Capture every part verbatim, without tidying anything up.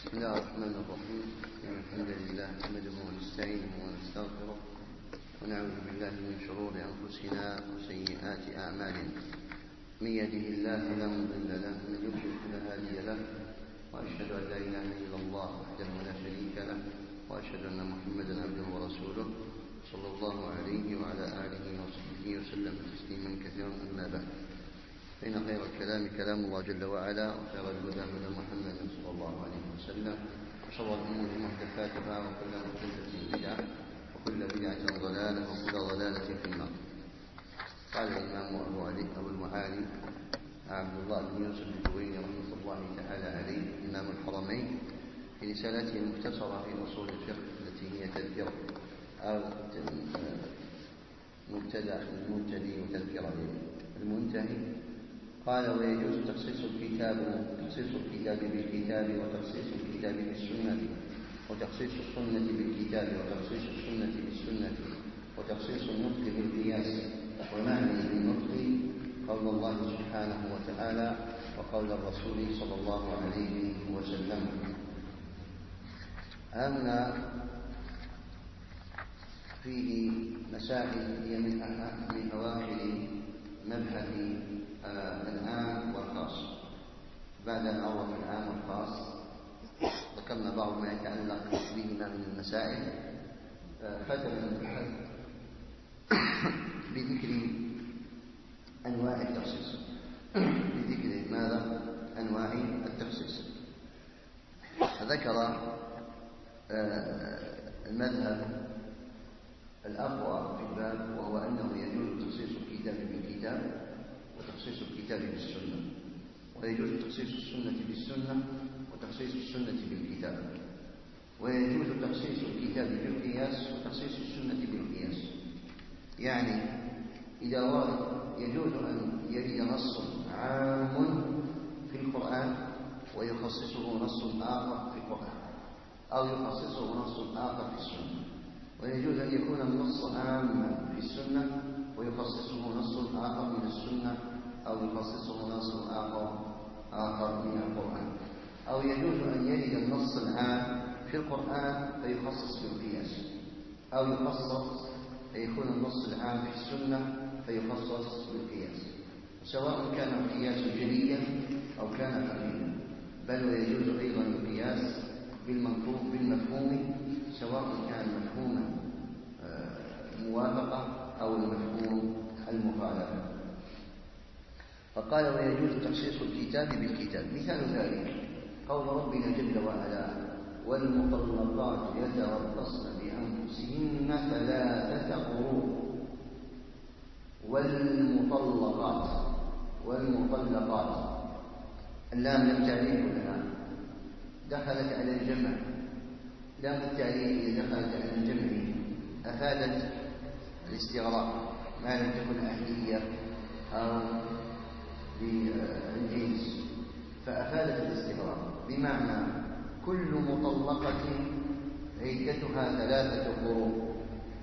بسم الله الرحمن الرحيم. الحمد لله نحمده ونستعينه ونستغفره ونعوذ بالله من شرور أنفسنا وسيئات أعمالنا. من يهده الله فلا مضل له ومن يضلل فلا هادي له، وأشهد أن لا إله إلا الله وحده لا شريك له، وأشهد أن محمدا عبده ورسوله صلى الله عليه وعلى آله وصحبه وسلم تسليما كثيرا. أما بعد، فإن خير الكلام كلام الله جل وعلا، وخير الهدى هدى محمد صلى الله عليه وسلم، وشر الأمور محدثاتها، وكل محدثة بدعة، وكل بدعة ضلالة، وكل ضلالة في النار. قال الإمام أبو علي أبو المعالي عبد الله بن يوسف الجويني رحمة الله تعالى عليه، إمام الحرمين، في رسالته المختصرة في أصول الفقه التي هي تذكرة أو مبتدأ المبتدئ وتذكرة المنتهي. قال: ويجوز تخصيص الكتاب تخصيص الكتاب بالكتاب، وتخصيص الكتاب بالسنة، وتخصيص السنة بالكتاب، وتخصيص السنة بالسنة، وتخصيص النطق بالقياس. ومعنى بالنطق قول الله سبحانه وتعالى وقول الرسول صلى الله عليه وسلم. هنا فيه مسائل هي من من أواخر مبحث العام والخاص. بعد أن عرف العام والخاص ذكرنا بعض ما يتعلق بهما من المسائل، ختم البحث بذكر أنواع التخصيص بذكر ماذا؟ أنواع التخصيص. ذكر المذهب الأقوى في الباب، وهو أنه يجوز تخصيص الكتاب بالكتاب، وتخصيص الكتاب بالسنة، ويجوز تخصيص السنة بالسنة، وتخصيص السنة بالكتاب، ويجوز تخصيص الكتاب بالقياس، وتخصيص السنة بالقياس. يعني إذا ورد يجوز أن يرد نص عام في القرآن ويخصصه نص آخر في القرآن، أو يخصصه نص آخر في السنة، ويجوز أن يكون النص عاما في السنة ويخصصه نص آخر من السنة، أو يخصصه نص آخر آخر من القرآن، أو يجوز أن يرد النص العام في القرآن فيخصص بالقياس، أو يخصص فيكون النص العام في السنة فيخصص بالقياس، سواء كان القياس جليا أو كان خفيا. بل ويجوز أيضا القياس بالمفهوم بالمفهوم سواء كان مفهوما موافقة أو المفهوم المخالفة. فقال: ويجوز تخصيص الكتاب بالكتاب. مثال ذلك قول ربنا جل وعلا: والمطلقات يتربصن بأنفسهن ثلاثة قروء. والمطلقات والمطلقات اللام لم تعريف لها، دخلت على الجمع. لام التعريف إذا دخلت على الجمع أفادت الاستغراق ما لم تكن أهلية أو بالجنس، فأفادت الاستغراق، بمعنى كل مطلقة عدتها ثلاثة قروء.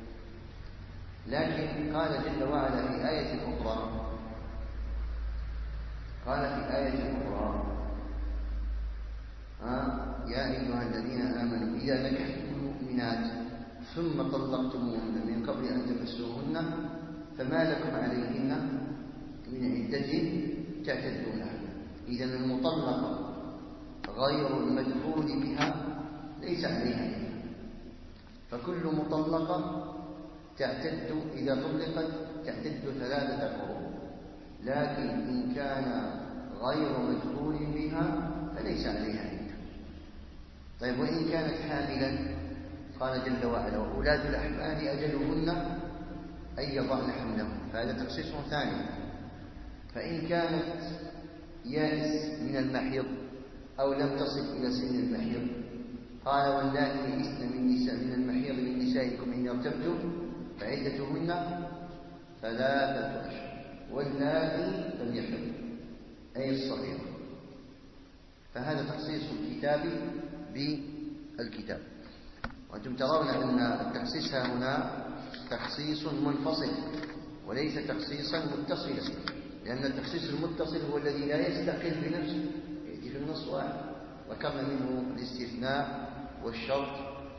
لكن قال جل وعلا في آية أخرى قال في آية أخرى آه يا أيها الذين آمنوا إذا نكحتم المؤمنات ثم طلقتموهن من قبل أن تمسوهن فما لكم عليهن من عدة تعتدونها. إذا المطلقة غير المدخول بها ليس عليها عدة، فكل مطلقة تعتد إذا طلقت تعتد ثلاثة قروء. لكن إن كان غير مدخول بها فليس عليها عدة. طيب، وإن كانت حاملا قال جل وعلا: وأولاة الأحمال أجلهن أن يضعن حملهن، فهذا تخصيص ثاني. فإن كانت يائس من المحيض أو لم تصل إلى سن المحيض قال: واللاتي يئسن من نساء من المحيض من نسائكم إن ارتبتم فعدتهن ثلاثة أشهر، واللاتي لم يحضن أي الصغيرة. فهذا تخصيص الكتاب بالكتاب. وأنتم ترون أن التخصيص هنا تخصيص منفصل وليس تخصيصا متصلا، لأن التخصيص المتصل هو الذي لا يستقل بنفسه، يأتي في النص واحد. ذكرنا منه الاستثناء والشرط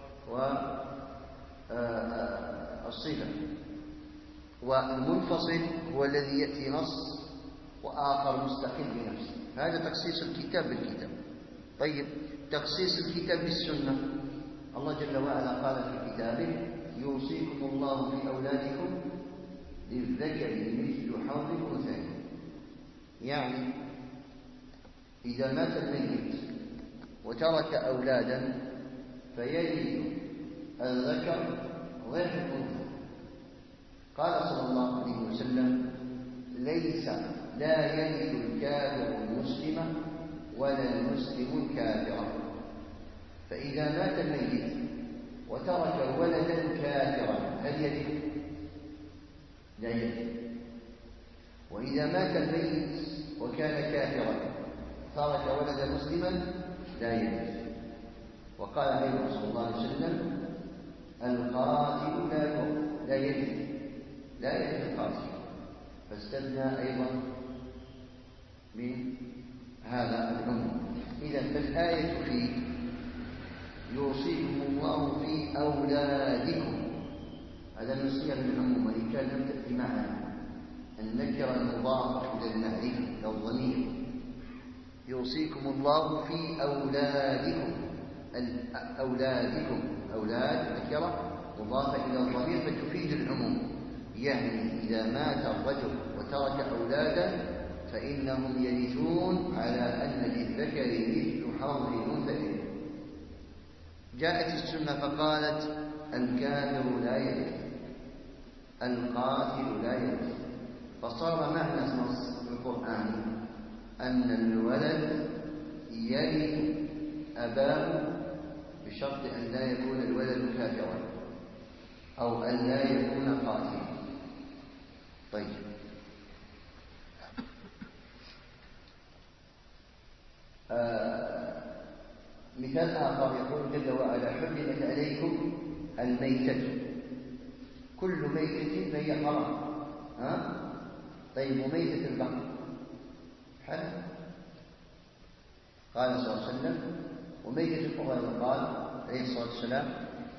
والصفة. والمنفصل هو الذي يأتي نص وآخر مستقل بنفسه. هذا تخصيص الكتاب بالكتاب. طيب، تخصيص الكتاب بالسنة، الله جل وعلا قال في كتابه: يوصيكم الله في أولادكم للذكر مثل حظ الأنثيين. يعني إذا مات الميت وترك أولادا فيرث الذكر ضعف الأنثى. قال صلى الله عليه وسلم: ليس لا يرث الكافر المسلم ولا المسلم الكافر. فإذا مات الميت وترك ولدا كافرا هل يرث؟ لا يرث. وإذا مات الميت وكان كافرا ترك ولدا مسلما لا يرث. وقال عليه صلى الله عليه وسلم: القاتل لا لا يرث لا يرث القاتل. فاستثنى أيضا من هذا العموم. إذا فالآية فيه يوصيكم الله في أولادكم، هذا من صيغ العموم، وإن كان لم تأتي معنا النكرة المضافة إلى المعرفة أو الضمير. يوصيكم الله في أولادكم، أولادكم أولاد نكرة مضافة إلى الضمير فتفيد العموم. يعني إذا مات الرجل وترك أولادا فإنهم يرثون على أن للذكر مثل حظ الأنثيين. جاءت السنة فقالت: الكافر لا يرث، القاتل لا يرث. فصار معنى نص القرآن أن الولد يرث أباه بشرط أن لا يكون الولد كافرا أو أن لا يكون قاتلا. طيب، آه مثال آخر يقول جل وعلا: حرمت عليكم الميتة، كل ميتة فهي حرام. ها؟ طيب، وميتة البحر حلال. قال صلى الله عليه وسلم: وميتة القرآن قال عليه الصلاة والسلام: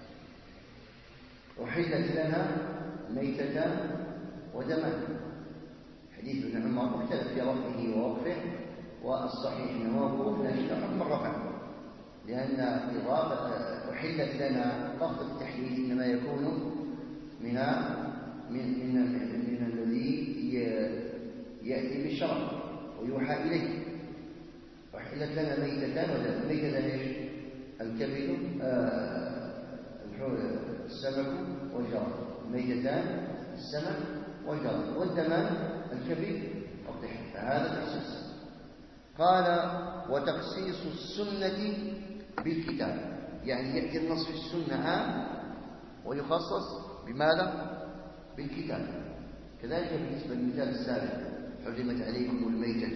أحلت لنا ميتتان ودمان. حديث ابن عمر مختلف في رفعه ووقفه، والصحيح انه موقوف لا شك حكم الرفع، لأن إضافة أحلت لنا لفظ التحليل إنما يكون من من من, من الذي يأتي بالشرع ويوحى إليه. أحلت لنا ميتتان ودمان. ميتتان ايش؟ الكبد، آه السمك والجراد. ميتتان السمك والجراد، والدمان الكبد والطحن. فهذا تخصيص. قال: وتخصيص السنة بالكتاب، يعني يأتي النص في السنة عام ويخصص بماذا؟ بالكتاب. كذلك بالنسبة للمثال السابق: حرمت عليكم الميتة،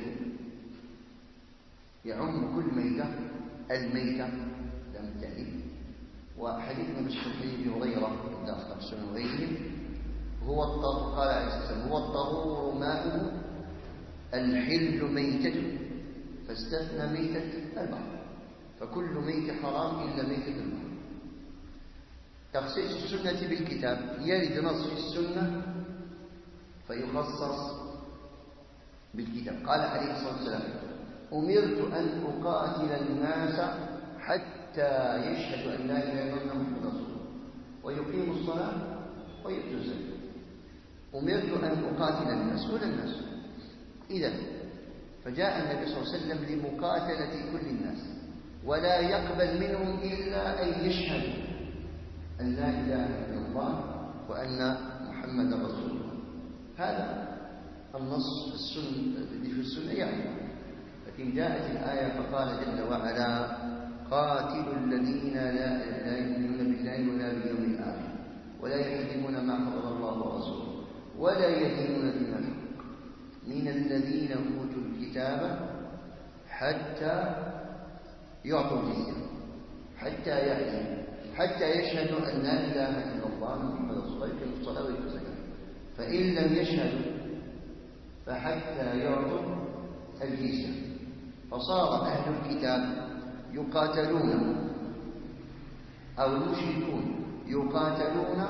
يعم كل ميتة الميتة لم التعليم. وحديث من الصحيح ابي هريره عند اصحاب السنن وغيرهم: هو الطهور، قال عليه الصلاه والسلام: هو الطهور ماؤه الحل ميتته، فاستثنى ميتة البحر. فكل ميتة حرام إلا ميتة البحر. تخصيص السنة بالكتاب: يرد نص في السنة فيخصص بالكتاب. قال عليه الصلاة والسلام: أمرت أن أقاتل الناس حتى يشهدوا أن لا إله إلا الله محمد رسول الله ويقيموا الصلاة ويؤتوا الزكاة. أمرت أن أقاتل الناس ولا الناس. إذا فجاء النبي صلى الله عليه وسلم لمقاتلة كل الناس، ولا يقبل منهم إلا أن يشهدوا أن لا إله إلا الله وأن محمد رسول الله. هذا النص في السنة في السنة يعني. لكن جاءت الآية فقال جل وعلا: قاتلوا الذين لا, لا يؤمنون بالله ولا باليوم الآخر ولا يحرمون ما حرم الله ورسوله ولا يدينون دين الحق من الذين أوتوا الكتاب حتى يعطوا الجزية، حتى يأتي حتى يشهدوا أن لا إله إلا الله محمد رسول الله يقيموا الصلاة ويؤتوا الزكاة. فإن لم يشهدوا فحتى يعطوا الجزية. فصار أهل الكتاب يقاتلون أو المشركون يقاتلون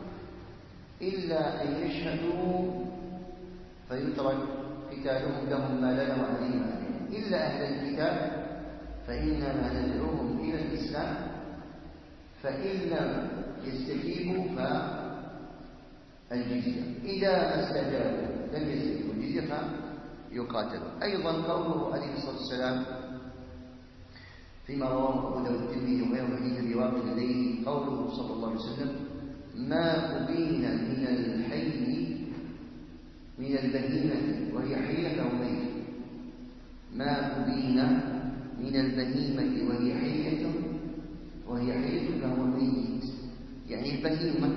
إلا أن يشهدوا فيترك قتالهم لهم ما لنا وعليهم ما عليهم، إلا أهل الكتاب فإنما ندعوهم إلى الإسلام، فإن لم يستجيبوا فالجزية، إذا ما استجابوا لم يستجيبوا الجزية فيقاتلوا. أيضا قوله عليه الصلاة والسلام فيما رواه أبو داود الترمذي وغيره حديث رواق الليل، قوله صلى الله عليه وسلم: ما أبين من الحي من البهيمة وهي حية فهو ميت. ما أبين من البهيمة وهي حية وهي حية فهو ميت. يعني البهيمة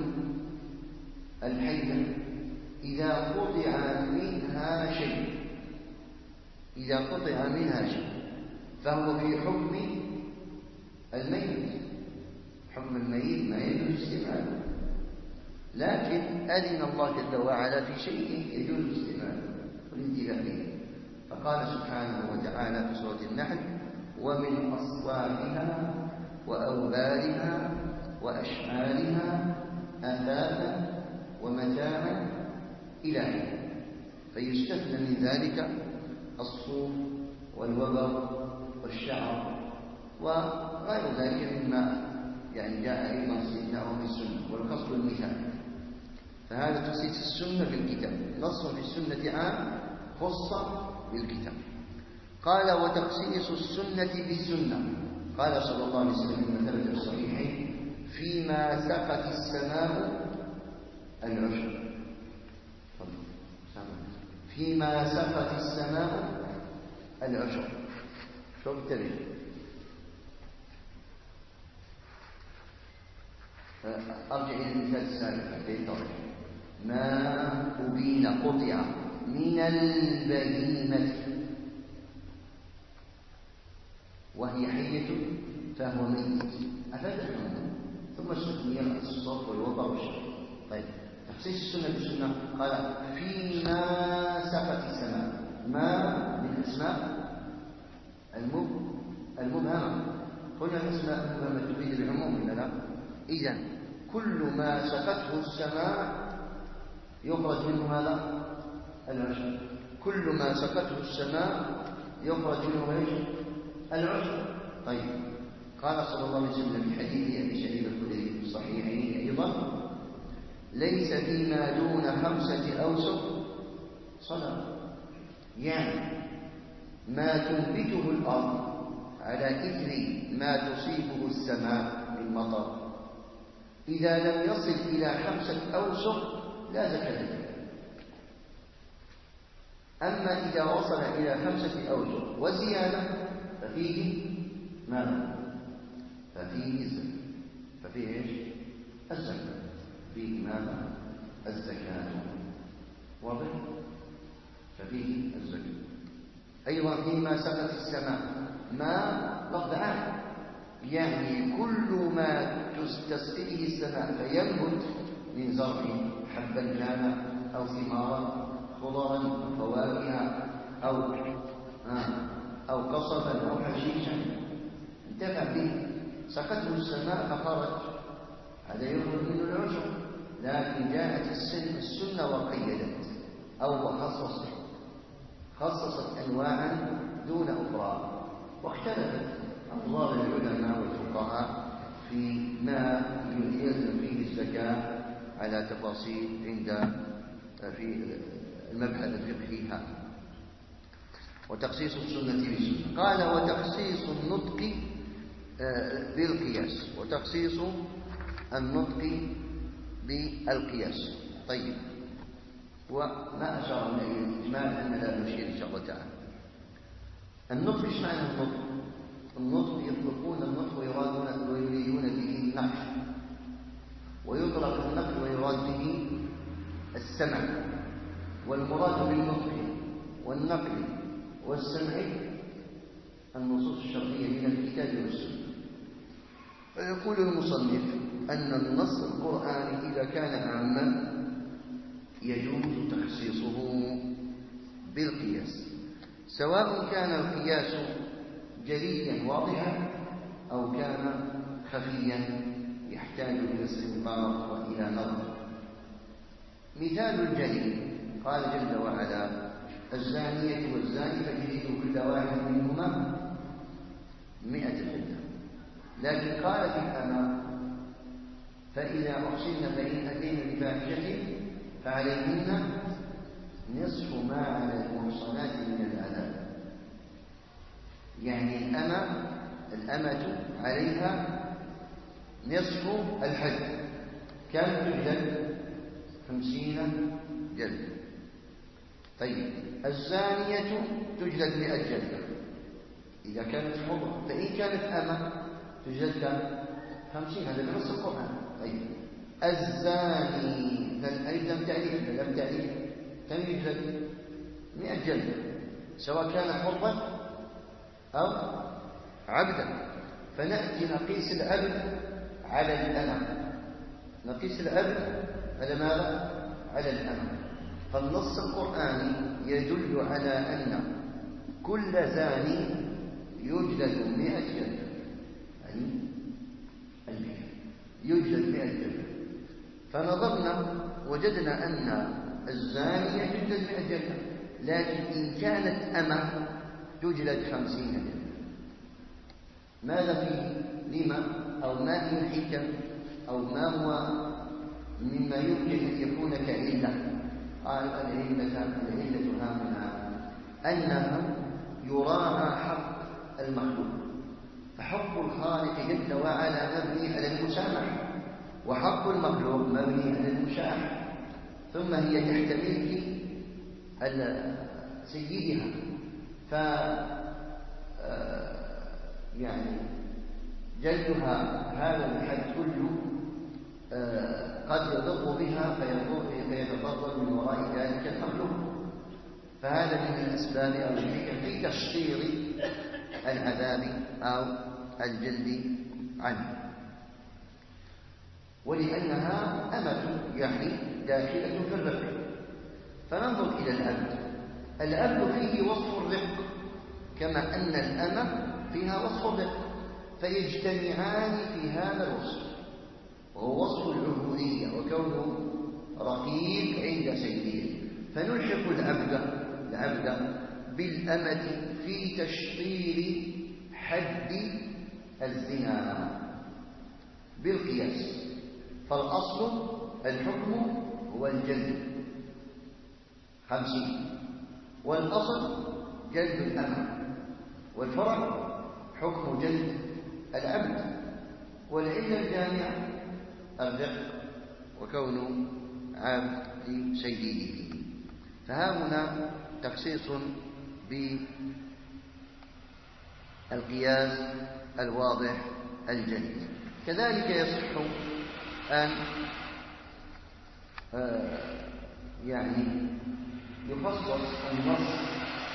الحية إذا قطع منها شيء إذا قطع منها شيء فهو في حكم الميت. حكم الميت ما يجوز استعماله، لكن أذن الله جل وعلا في شيء يجوز استعماله والانتفاع به، فقال سبحانه وتعالى في سورة النحل: ومن أصوافها وأوبارها وأشعارها أثاثا ومتاعا إلى حين. فيستثنى من ذلك الصوف والوبر والشعر وغير ذلك مما يعني جاء أيضا استثناءه في السنة، والقصد المثال. فهذا تخصيص السنة بالكتاب، نص في السنة عام خص بالكتاب. قال: وتخصيص السنة بالسنة. قال صلى الله عليه وسلم في ثبت الصحيحين: فيما سقت السماء العشر. فيما سقت السماء العشر. شو بالتالي؟ أرجع إلى المثال السابق للتوضيح. ما أبين قطع من البهيمة وهي حية فهو ميت. أفاد الحمد ثم استثني الصوت والوضع والشر. طيب، تخصيص السنة بالسنة. قال: فيما سقت السماء. ما من أسماء المبهمة. هنا الأسماء المبهمة تفيد العموم ولا لا؟ إذن كل ما سقته السماء يخرج منه ماذا؟ العشر. كل ما سقته السماء يخرج منه ايش؟ العشر. طيب، قال صلى الله عليه وسلم في حديث أبي سعيد الخدري في الصحيحين أيضا: ليس فيما دون خمسة أوسق صدقة. يعني ما تنبته الأرض على إثر ما تصيبه السماء من مطر إذا لم يصل إلى خمسة أوسق لا زكاة فيه. أما إذا وصل إلى خمسة أوسق وزيادة ففيه ماذا؟ ففيه الزكاة. ففيه إيش؟ الزكاة. فيه ماذا؟ الزكاة. واضح؟ ففيه الزكاة. أيضا فيما سقت السماء. ما لفظ عام، يعني كل ما تستسقيه السماء فينبت من زرع، حبا كان أو ثمارا، خضرا، فواكه، أو آه أو قصبا أو حشيشا، انتفع به، سقته السماء فخرج، هذا يخرج منه العشر. لكن جاءت السنة وقيدت أو خصصت خصصت أنواعا دون أخرى، واختلفت أنظار العلماء والفقهاء في ما يلزم فيه الزكاة على تفاصيل عند في المبحث الفقهي هذا. وتخصيص السنة بالسنة. قال: وتخصيص النطق بالقياس. وتخصيص النطق بالقياس. طيب، وما أشار إليه الإجمال أن لا نشير إن شاء الله تعالى. النطق، إيش معنى النطق؟ النطق يطلقون النطق ويرادون ويريدون به النقل، ويطلق النقل ويراد به السمع. والمراد بالنطق والنقل والسمع النصوص الشرعية من الكتاب والسنة. فيقول المصنف أن النص القرآني إذا كان عاما يجوز تخصيصه بالقياس، سواء كان القياس جليا واضحا أو كان خفيا يحتاج إلى استنباط وإلى نظر. مثال الجلي قال جل وعلا: الزانية والزاني فاجلدوا كل واحد منهما مئة جلدة. لكن قال في الأمام: فإذا أحسن فإن أتينا بفاحشة فعليهن نصف ما على المحصنات من العذاب. يعني الأمة الأمة عليها نصف الحد، كم تجلد؟ خمسين جلدة. طيب الزانية تجلد مئة جلدة إذا كانت حرة، فإن كانت أمة تجلد كم؟ خمسين. هذا بنص القرآن. طيب الزاني أيضا تعريف لم تعريف كم يجلد؟ مئة جلدة سواء كان حرا أو عبدا. فنأتي نقيس العبد على الأمة، نقيس العبد على ماذا؟ على الأمة. فالنص القرآني يدل على أن كل زاني يجلد مئة جلدة، يعني يجلد مئة جلدة. فنظرنا وجدنا أن الزانية تجلد مئة جلدة، لكن إن كانت أمة تجلد خمسين جلدة. ماذا فيه؟ لما؟ أو ما هي الحكم؟ أو ما هو مما يمكن أن يكون كعلة؟ قال العلة العلة هامنا أنها يراعى حق المخلوق، فحق الخالق جل وعلا مبني على المسامحة، وحق المخلوق مبني على المشاحة. ثم هي تحتمل في سيدها، ف يعني جلدها هذا الحد كله قد يضر بها فيتضرر من وراء ذلك المخلوق. فهذا من الأسباب أو الحكم في تشطير العذاب أو الجلد عنه. ولأنها أمة يعني داخلة في الرق. فننظر إلى العبد. العبد فيه وصف الرق كما أن الأمة فيها وصف الرق، فيجتمعان في هذا الوصف، وهو وصف العبودية وكونه رقيق عند سيده. فنلحق العبد العبد بالأمة في تشطير حد الزنا بالقياس. فالأصل الحكم هو الجلد خمسين، والأصل جلد الأمة، والفرع حكم جلد العبد. والعلة الجامعة الرق وكون عبد لسيده. فها هنا تخصيص بالقياس الواضح الجلي. كذلك يصح أن يعني يخصص النص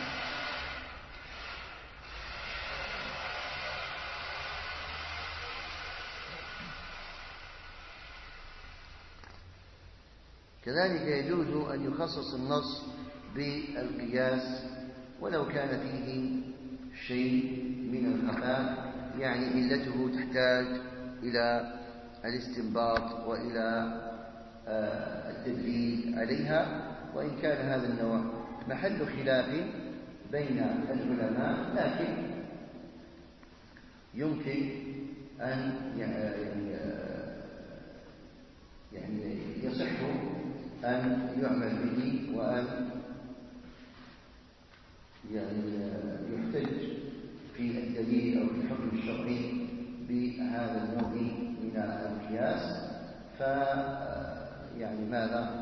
كذلك يجوز أن يخصص النص بالقياس ولو كان فيه شيء من الخفاء، يعني علته تحتاج إلى الاستنباط وإلى التدليل عليها. وإن كان هذا النوع محل خلاف بين العلماء، لكن يمكن أن يعني يعني يصح أن يعمل به، وأن يعني يحتج في الدليل أو في الحكم الشرعي بهذا النوع من القياس. ف يعني ماذا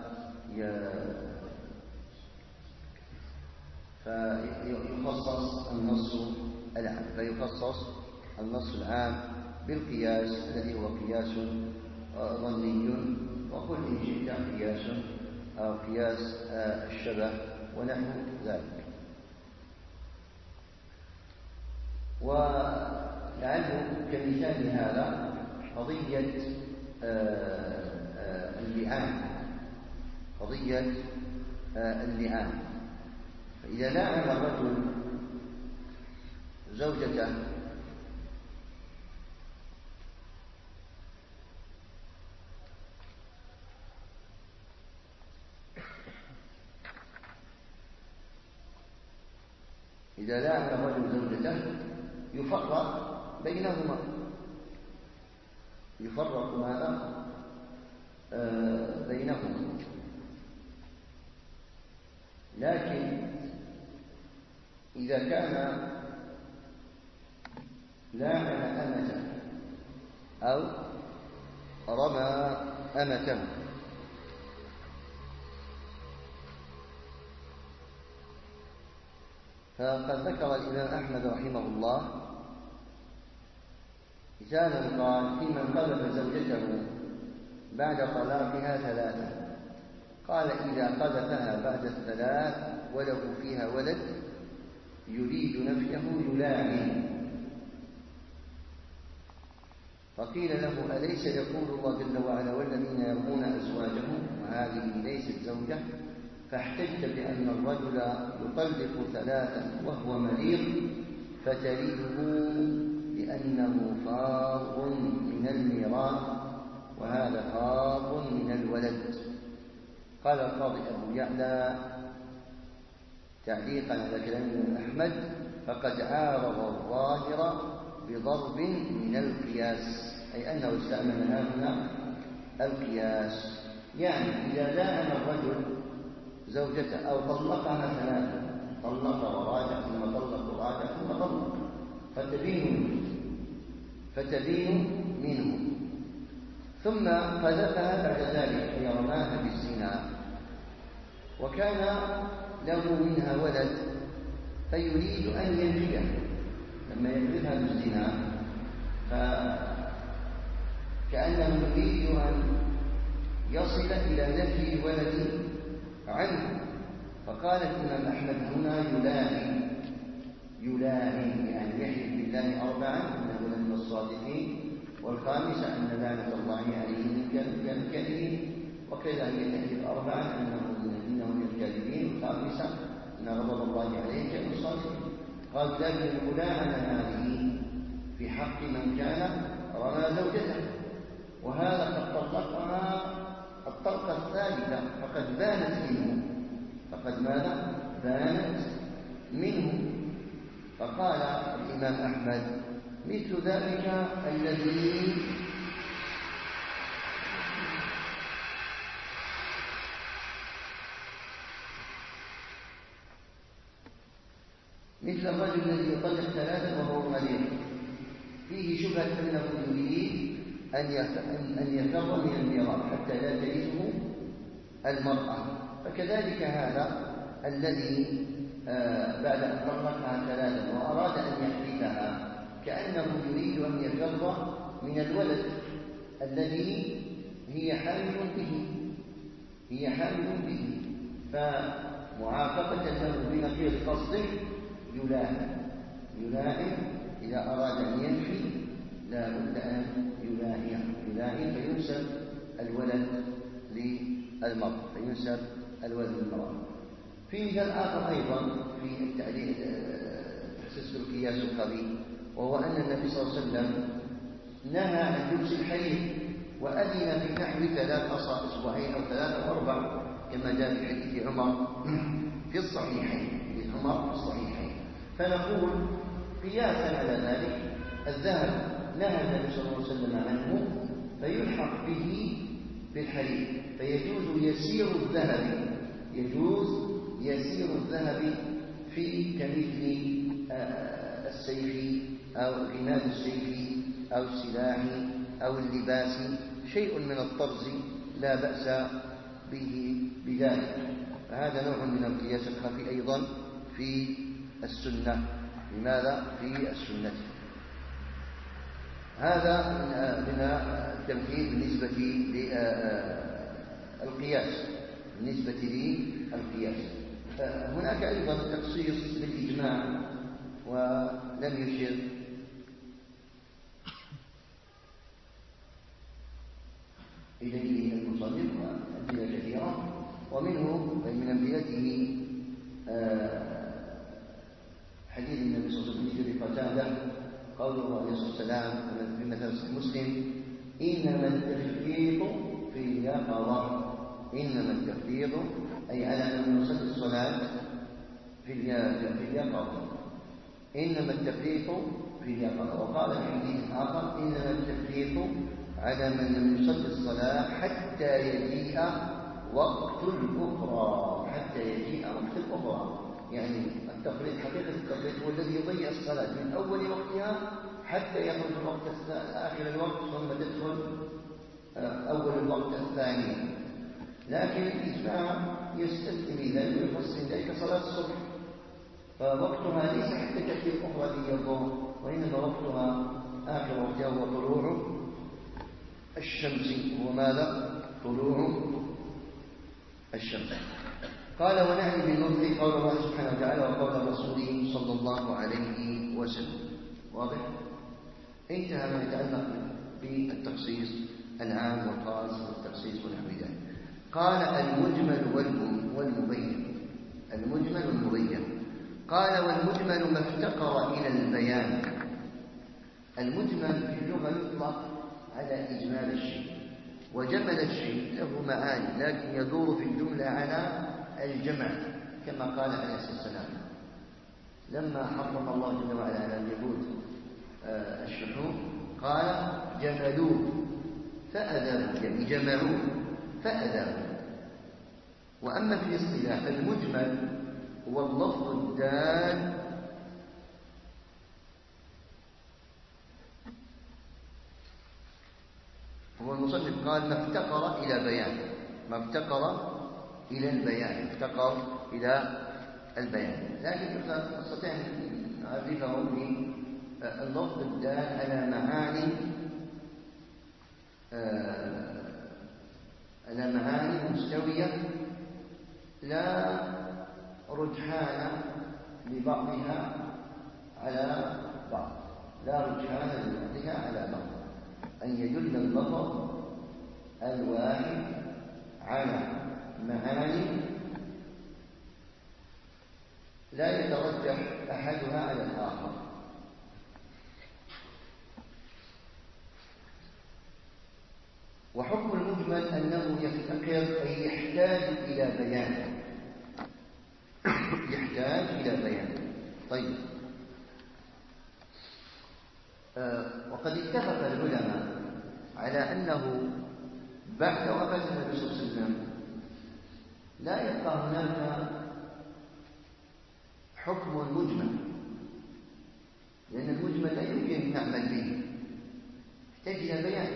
فيخصص النص العام فيخصص النص العام بالقياس الذي هو قياس ظني، وقل إن شئت قياس أو قياس الشبه ونحو ذلك. ولعله كمثال هذا قضية اللعان قضية اللعان فإذا لاعن الرجل زوجته إذا لاعن الرجل زوجته يفرق بينهما، يفرق ماذا آه بينهما. لكن إذا كان لاعن أمته أو رمى أمته فقد ذكر الإمام أحمد رحمه الله مثالا، قال: في من قذف زوجته بعد طلاقها ثلاثة، قال: إذا قذفها بعد الثلاث وله فيها ولد يريد نفيه يلاعن. فقيل له: أليس يقول الله جل وعلا: والذين يرمون أزواجهم وهذه ليست زوجة؟ فاحتجت بأن الرجل يطلق ثلاثا وهو مريض فتريده لأنه فار من الميراث، وهذا فار من الولد. قال القاضي أبو يعلى تعليقا على كلام الإمام أحمد: فقد عارض الظاهر بضرب من القياس، أي أنه استعمل هنا القياس. يعني إذا لاعن الرجل زوجته أو طلقها ثلاثة، طلق وراجع ثم طلق وراجع ثم طلق، فتبين فتبين منه، ثم قذفها بعد ذلك أي رماها بالزنا، وكان له منها ولد فيريد أن ينفيه لما يقذفها بالزنا، فكأنه يريد أن يصل إلى نفي الولد عنه. فقال الإمام أحمد هنا يلاعن، يلاعن يعني يحلف بالله أربعا أنه من الصادقين، والخامسة أن لعنة الله عليه من الكاذبين، وكذا يحلف أربعا أنه من الكاذبين، والخامسة أن غضب الله عليه من الصادقين. قال: لكن الملاعنة هذه في حق من كان رمى زوجته، وهذا قد طلقها الطلقة الثالثة فقد بانت منه، فقد ماذا؟ بانت منه. فقال الإمام أحمد: مثل ذلك الذي مثل الرجل الذي يطلق ثلاثا وهو مريض، فيه شبهة أنه يريد أن يفر من الميراث حتى لا ترثه المرأة. فكذلك هذا الذي بعد أن طلقها ثلاثا وأراد أن يحدثها كأنه يريد أن يفر من الولد الذي هي حامل به هي حامل به فمعاقبة له بنقيض قصده يلاعن يلاعن إذا أراد أن ينفي لا بد أن يلاعن يلاعن فينسب الولد للمرء فينسب الولد للمرأة. في مثال آخر أيضا في التعليل تحسس القياس القبيح، وهو أن النبي صلى الله عليه وسلم نهى عن لبس الحرير وأذن في نحو ثلاث أسبوعين أو ثلاثة أو أربع كما جاء في حديث عمر في الصحيحين حديث عمر في الصحيحين. فنقول قياسا على ذلك الذهب نهى النبي صلى الله عليه وسلم عنه فيلحق به بالحرير، فيجوز يسير الذهب يجوز يسير الذهب في كمثل السيف أو غماد السيف أو السلاح أو اللباس، شيء من الطرز لا بأس به بذلك. فهذا نوع من القياس الخفي أيضا في السنة. لماذا؟ في السنة. هذا من التمثيل بالنسبة للقياس بالنسبة للقياس. هناك أيضا تخصيص بالإجماع ولم يشر إليه المصنف أمثلة كثيرة، ومنه من أمثلته حديث النبي صلى الله عليه وسلم قتادة قوله عليه الصلاة والسلام في مثل مسلم: إنما التفريط في اليقظة. إنما التفريط أي على من يصلي الصلاة في اليقظة. إنما التفريط في اليقظة. وقال في حديث آخر: إنما التفريط على من لم يصلي الصلاة حتى يجيء وقت الأخرى. حتى يجيء وقت الأخرى، يعني التفريط، حقيقة التفريط هو الذي يضيع الصلاة من أول وقتها حتى يخرج الوقت آخر الوقت ثم تدخل أول الوقت الثاني. لكن الإجماع يستلزم ذلك ويفصل ذلك صلاة الصبح، فوقتها ليس حتى تأتي الأخرى في الظهر، وإنما وقتها آخر وقتها هو طلوع الشمس. هو ماذا؟ طلوع الشمس. قال: ونعني بالنظر قول الله سبحانه وتعالى وقول رسوله صلى الله عليه وسلم. واضح؟ انتهى ما يتعلق بالتخصيص العام والخاص والتخصيص ونحو ذلك. قال: المجمل والمبين. المجمل والمبين. قال: والمجمل ما افتقر إلى البيان. المجمل في اللغة يطلق على إجمال الشيء، وجمل الشيء له معاني، لكن يدور في الجملة على الجمع، كما قال عليه الصلاة والسلام لما حرم الله جل وعلا على اليهود الشحوم قال: جملوه فأذابوا، يعني جمعوه فأذابوا. وأما في الاصطلاح المجمل هو اللفظ الدال هو المصنف قال: ما افتقر إلى بيان. ما افتقر إلى البيان، افتقر إلى البيان. لكن نستطيع أن نعرفه باللفظ الدال على معاني على معاني مستوية لا رجحان لبعضها على بعض، لا رجحان لبعضها على بعض، أن يدل اللفظ الواحد على معاني لا يترجح أحدها على الآخر. وحكم المجمل أنه يفتقر أي يحتاج إلى بيان. يحتاج إلى بيان. طيب، آه وقد اتفق العلماء على أنه بعد وفاة النبي صلى الله عليه وسلم لا يبقى هناك حكم مجمل، لأن المجمل لا يمكن أن نعمل به، يحتاج إلى بيان.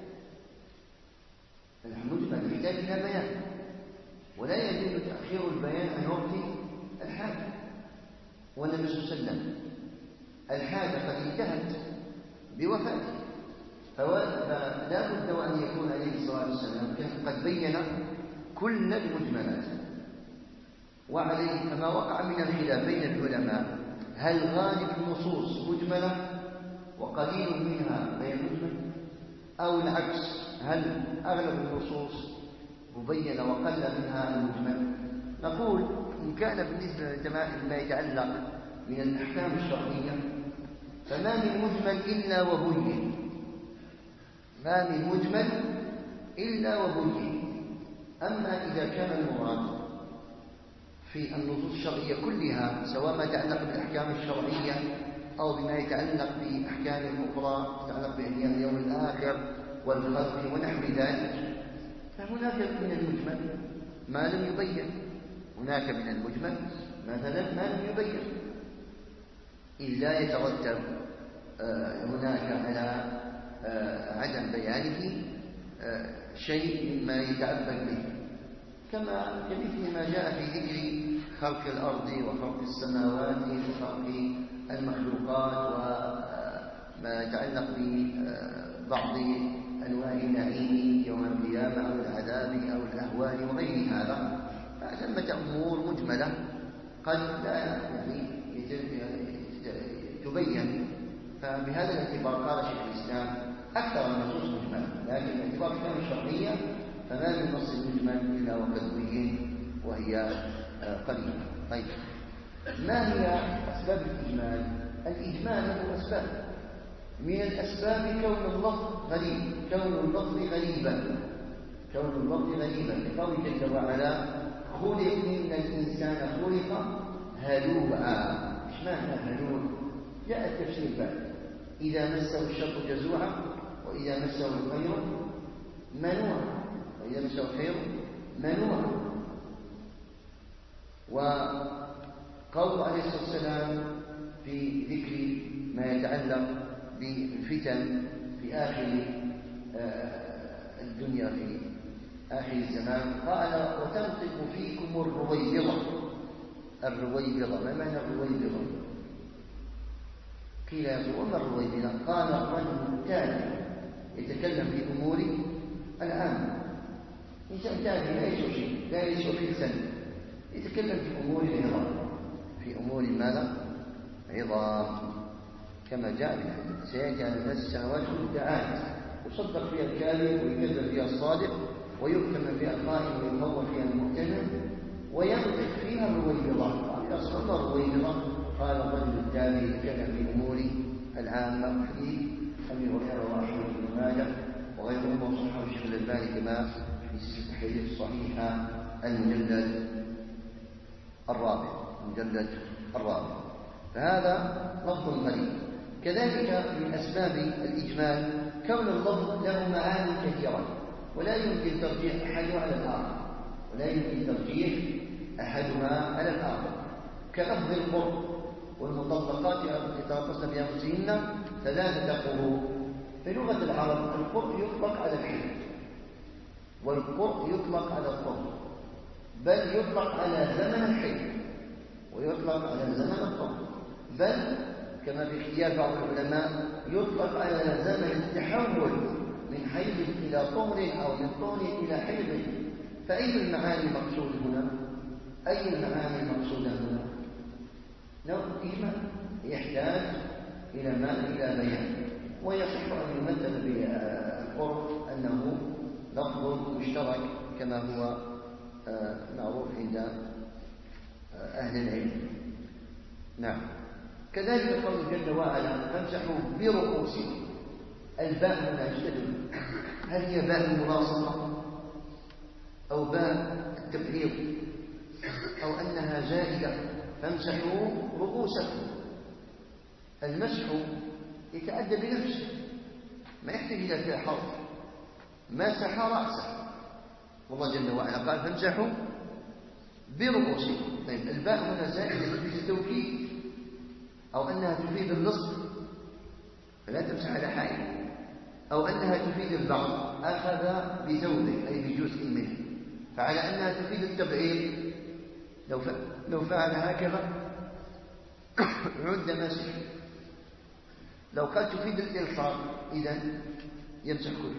المجمل يحتاج إلى بيان، ولا يجوز تأخير البيان عن وقت الحاجة. والنبي صلى الله عليه وسلم الحاجة قد انتهت بوفاته، فلا بد وأن يكون عليه الصلاة والسلام قد بين كل المجملات. وعليه كما وقع من الخلاف بين العلماء هل غالب النصوص مجملة وقليل منها غير مجمل، أو العكس، هل أغلب النصوص مبينة وقل منها المجمل. نقول إن كان بالنسبة لما يتعلق من الأحكام الشرعية فما من مجمل إلا وبين، ما من مجمل إلا وبين. أما إذا كان المراد في النصوص الشرعية كلها سواء ما يتعلق بالأحكام الشرعية أو بما يتعلق بأحكام أخرى يتعلق بأحكام اليوم الآخر والخلق ونحو ذلك، فهناك من المجمل ما لم يبين. هناك من المجمل مثلا ما لم يبين، إلا يترتب هناك على عدم بيانه شيء مما يتعبد به، كما كمثل ما جاء في ذكر خلق الأرض وخلق السماوات وخلق المخلوقات وما يتعلق ببعض أنواع النعيم يوم القيامة أو العذاب أو الأهوال وغير هذا، فثمة أمور مجملة قد لا يعني تبين. فبهذا الاعتبار قال شيخ الإسلام أكثر النصوص مجملة، لكن باعتبار الأحكام الشرعية فما من نص مجمل إلا وقد بين وهي قليلة. طيب، ما هي أسباب الإجمال الإجمال له أسباب. من الأسباب كون اللفظ غريب، كون اللفظ غريبا، كون اللفظ غريبا لقوله جل وعلا: خلق إن الإنسان خلق هلوعا. إيش معنى هلوع؟ جاء التفسير بعد: إذا مسه الشر جزوعا وإذا مسه الخير منوعا، وإذا مسه الخير منوعا. وقول عليه الصلاة والسلام في ذكر ما يتعلق بالفتن في آخر الدنيا في آخر الزمان قال: وتنطق فيكم الرويبضة. الرويبضة ما معنى الرويبضة؟ قيل يا رسول الله: الرويبضة؟ قال: الرجل تالي يتكلم في أمور العامة. إنسان تالي لا يسوى شيء، لا يسوى في سنة، يتكلم في أمور العظام، في أمور ماذا؟ عظام، كما جاء في الحديث: سيأتي على الناس سنوات مدعاة يصدق فيها الكاذب ويكذب فيها الصادق ويؤتمن فيها الخائن ويخون فيها المؤتمن وينطق فيها الرويبضة. قال: يا رسول الله الرويبضة؟ قال: الرجل التالي يتكلم في أمور العامة. حديث أبي هريرة وأحمد بن ماجه وغيرهم وصححه الشيخ الألباني كما في سلسلة الحديث الصحيحة المجلد الرابع، المجلد الرابع. فهذا لفظ غريب. كذلك من أسباب الإجمال كون اللفظ له معاني كثيرة ولا يمكن ترجيح أحدها على الآخر، ولا يمكن ترجيح أحدها على الآخر، كلفظ القرء والمطلقات يتربصن بأنفسهن ثلاثة قروء. في لغة العرب القرء يطلق على الحيض، والقرء يطلق على الطهر، بل يطلق على زمن الحيض ويطلق على زمن الطهر، بل كما في اختيار بعض العلماء يطلق على زمن التحول من حيض إلى طهر أو من طهر إلى حيض. فأي المعاني المقصود هنا؟ أي المعاني المقصودة هنا؟ لو إجمال يحتاج إلى ما إلى بيان. ويصح أن يمثل بالقرء أنه لفظ مشترك كما هو معروف عند أهل العلم. نعم. كذلك قول جل وعلا: فامسحوا برؤوسكم. الباء هنا يشتغل، هل هي باء الملاصقة أو باء التبعيض أو أنها زائدة؟ فامسحوا رؤوسكم. المسح يتأدى بنفسه، ما يحتاج إلى فيها حرف. مسح رأسه، والله جل وعلا قال: فامسحوا برؤوسكم. طيب الباء هنا زائدة تفيد التوكيد أو أنها تفيد النصف فلا تمسح على حائل، أو أنها تفيد البعض أخذ بزوده أي بجزء منه، فعلى أنها تفيد التبعيض لو لو فعل هكذا عد مسح. لو قال تفيد الإلصاق إذن يمسح كله.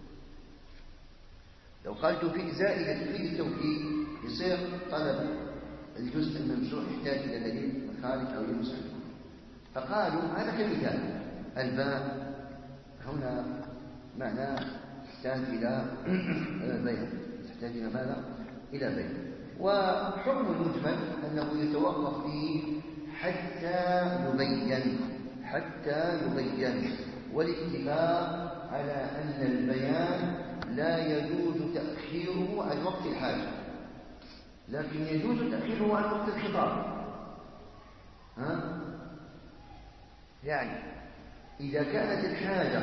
لو قال تفيد زائدة تفيد التوكيد يصير طلب الجزء الممسوح يحتاج إلى دليل خارج أو يمسح. فقالوا هذا كمثال. الباء هنا معناه يحتاج إلى بيان، يحتاج إلى ماذا؟ إلى بيان. وحكم المجمل أنه يتوقف فيه حتى يبين، حتى يبين، والاتفاق على أن البيان لا يجوز تأخيره عن وقت الحاجة، لكن يجوز تأخيره عن وقت الخطاب. ها؟ يعني إذا كانت الحاجة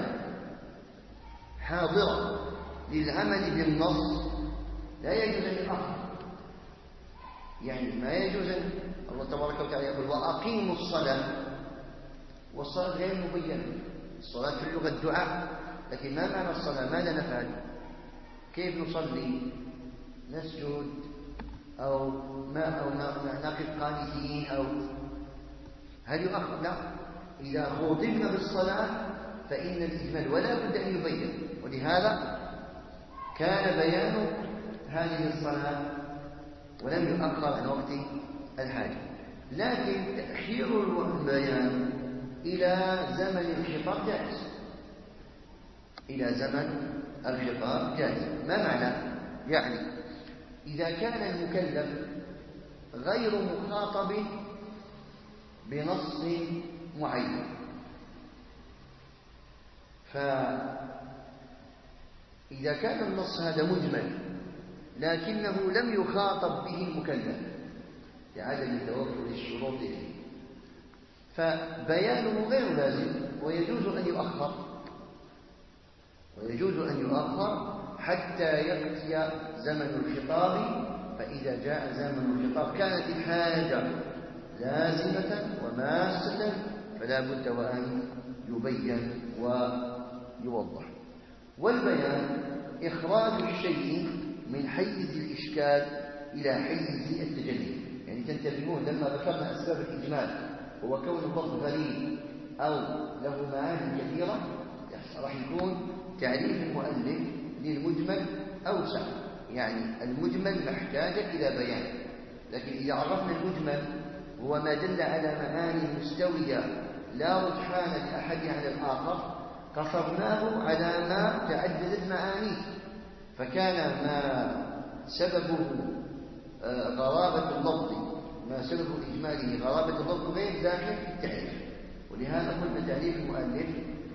حاضرة للعمل بالنص لا يجوز أن يؤخر. يعني ما يجوز أن الله تبارك وتعالى يقول: وأقيموا الصلاة، والصلاة غير مبينة. الصلاة في اللغة الدعاء، لكن ما معنى الصلاة؟ ماذا نفعل؟ كيف نصلي؟ نسجد أو ما أو نقف قانتين أو هل يؤخر؟ لا. إذا خوضبنا بالصلاة فإن الإجمال ولا بد أن يبين، ولهذا كان بيان هذه الصلاة ولم يؤخر عن وقت الحاجة. لكن تأخير البيان إلى زمن الخطاب جائز، إلى زمن الخطاب جائز. ما معنى؟ يعني إذا كان المكلف غير مخاطب بنص معين. فإذا كان النص هذا مجمل لكنه لم يخاطب به المكلف لعدم توفر الشروط فيه، فبيانه غير لازم ويجوز أن يؤخر ويجوز أن يؤخر حتى يأتي زمن الخطاب. فإذا جاء زمن الخطاب كانت الحاجة لازمة وماسة فلا بد وأن يبين ويوضح. والبيان إخراج الشيء من حيز الإشكال إلى حيز التجلي. يعني تنتبهون لما ذكرنا أسباب الإجمال هو كون اللفظ غريب أو له معاني كثيرة، راح يكون تعريف المؤلف للمجمل أوسع. يعني المجمل محتاج إلى بيان، لكن إذا عرفنا المجمل هو ما دل على معاني مستوية لا رجحان لأحد على الآخر قصرناه على ما تعددت معانيه، فكان ما سببه غرابة اللفظ ما سبب إجماله غرابة اللفظ غير داخل في التعريف. ولهذا قلنا تعريف المؤلف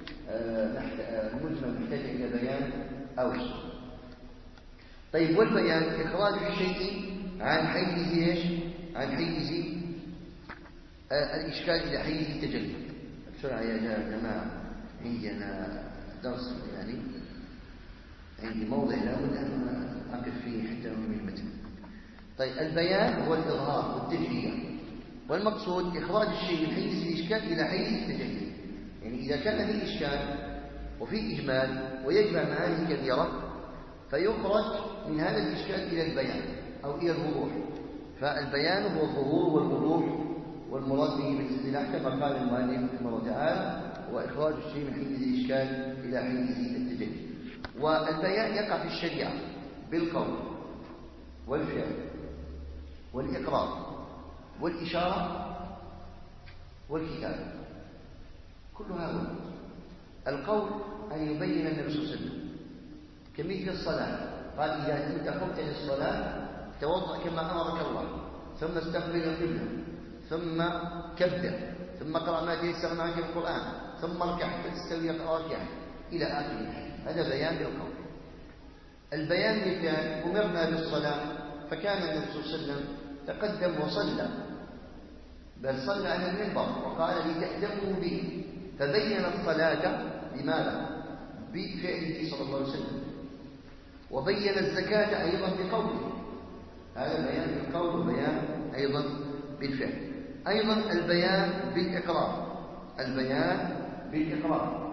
المجمل محتاج إلى بيان أوسع. طيب، والبيان إخراج الشيء عن حيز إيش؟ عن حيز الإشكال إلى حيز التجلي. بسرعة يا جماعة، عندي أنا درس يعني عندي موضع لابد أن أقف فيه حتى أمي المتن. طيب، البيان هو الإظهار والتجلية، والمقصود إخراج الشيء من حيز الإشكال إلى حيز التجلي. يعني إذا كان فيه إشكال وفيه إجمال ويجمع معاني كبيرة فيخرج من هذا الإشكال إلى البيان أو إلى الوضوح. فالبيان هو الظهور والوضوح، والمراد به بالاصطلاح كما قال المؤلف رحمه الله تعالى هو إخراج الشيء من حيز الإشكال إلى حيز التجلي. والبيان يقع في الشريعة بالقول والفعل والإقرار والإشارة والكتابة، كل هذا. القول أن يبين النبي صلى الله عليه وسلم كمثل الصلاة، قال إذا كنت قمت للصلاة توضأ كما أمرك الله، ثم استقبل القبلة، ثم كبر، ثم اقرأ ما تيسر معك من القرآن، ثم اركع حتى تستوي راكعا إلى آخره. هذا بيان بالقول. البيان بالفعل، أمرنا بالصلاة فكان النبي صلى الله عليه وسلم تقدم وصلى، بل صلى على المنبر وقال لتأتموا به، فبين الصلاة بماذا؟ بفعله صلى الله عليه وسلم. وبين الزكاة أيضا بقوله، هذا بيان بالقول وبيان أيضا بالفعل. أيضا البيان بالإقرار، البيان بالإقرار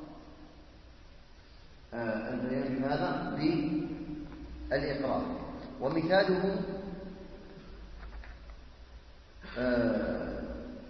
آه البيان بماذا؟ بالإقرار. ومثاله آه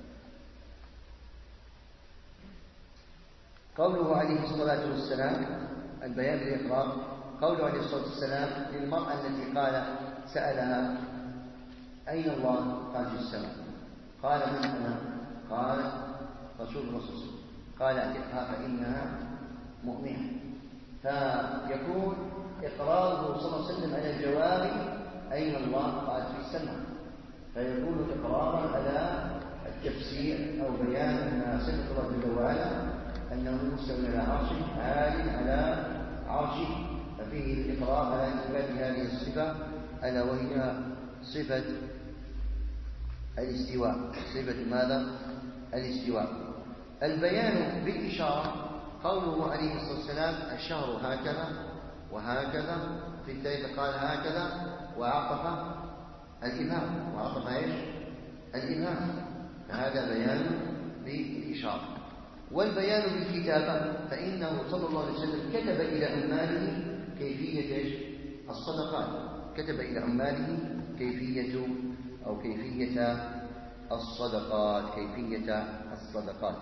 قوله عليه الصلاة والسلام، البيان بالإقرار، قوله عليه الصلاة والسلام للمرأة التي قال سألها أين الله؟ قال في السماء. قال من أنا؟ قال رسول الله صلى الله عليه وسلم. قال اعتقها فإنها مؤمنة. فيكون إقراره صلى الله عليه وسلم على الجواب أين الله؟ قال في السماء، فيكون إقرارا على التفسير أو بيان أن صفة الله جل وعلا أنه مستوى على عرشه عال على عرشه، ففيه الإقرار على إثبات هذه الصفة ألا وهي صفة الاستواء. صفة ماذا؟ الاستواء. البيان بالإشارة، قوله عليه الصلاة والسلام الشهر هكذا وهكذا، في الثالث قال هكذا وعطف الإبهام، وعطف ايش؟ الإبهام، فهذا بيان بالإشارة. والبيان بالكتابة، فإنه صلى الله عليه وسلم كتب إلى عماله كيفية ايش؟ الصدقات، كتب إلى عماله كيفية أو كيفية الصدقات، كيفية الصدقات.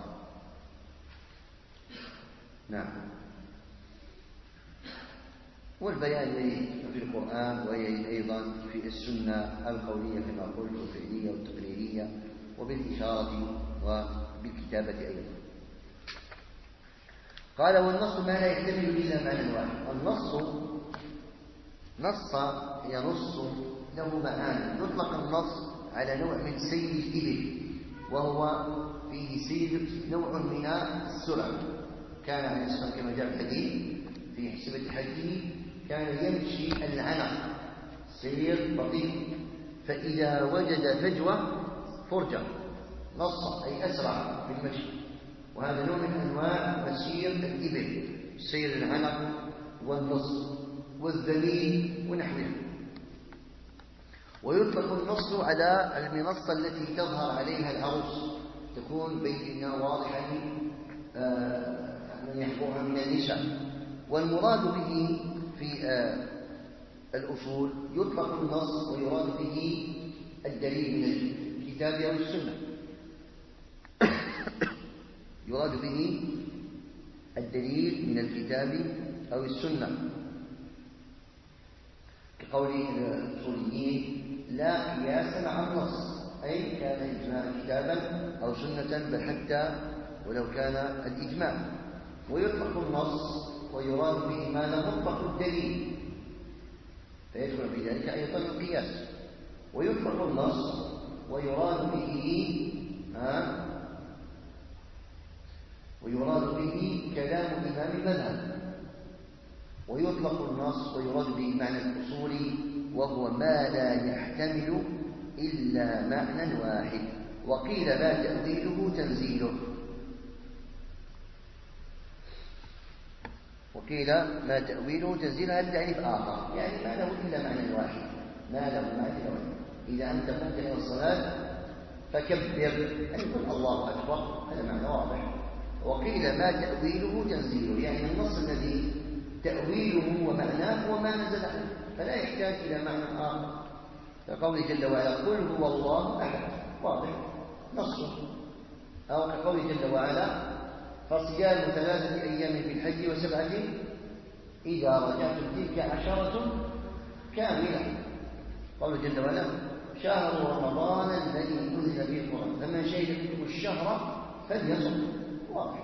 نعم. والبيان في القرآن وأيضا في السنة القولية كما قلت والفعلية والتقريرية، وبالإشارة وبالكتابة أيضا. قال والنص ما لا يحتمل إلا معنى واحد. النص نص ينص له معاني. يطلق النص على نوع من سير الإبل، وهو فيه سير نوع من السرعة. كان عليه الصلاة كما جاء في الحديث في حسبة حجه كان يمشي العنق سير بطيء، فإذا وجد فجوة فرجة نص أي أسرع في المشي، وهذا نوع من أنواع مسير الإبل، سير العنق والنص والذليل ونحوها. ويطلق النص على المنصة التي تظهر عليها العروس، تكون بينها واضحة من يحبوها من النساء. والمراد به في الأصول يطلق النص ويراد به الدليل من الكتاب أو السنة. يراد به الدليل من الكتاب أو السنة، كقول الأصوليين لا قياس مع النص، أي كان الإجماع كتابا أو سنة بل حتى ولو كان الإجماع. ويطلق النص ويراد به ما لا مطلق الدليل، فيدخل في ذلك أيضا القياس. ويطلق النص ويراد به ها ويراد به كلام إمام المذهب. ويطلق النص ويراد به معنى الأصولي، وهو ما لا يحتمل إلا معنى واحد، وقيل لا تأويله تنزيله. وقيل ما تأويله تنزيله هذا تعريف آخر، يعني ما له إلا معنى واحد، ما له معنى واحد. إذا أنت قمت إلى الصلاة فكبر أن يقول الله أكبر، هذا معنى واضح. وقيل ما تأويله تنزيله، يعني النص الذي تأويله ومعناه هو ما نزل عنه، فلا يحتاج إلى معنى آخر. كقوله جل وعلا قل هو الله أحد، واضح نصه. أو كقوله جل وعلا فصيام ثلاثة أيام في الحج وسبعة إذا رجعتم تلك عشرة كاملة. قوله جل وعلا شهر رمضان الذي أنزل فيه القرآن فمن شهد منكم الشهر فليصم، واضح.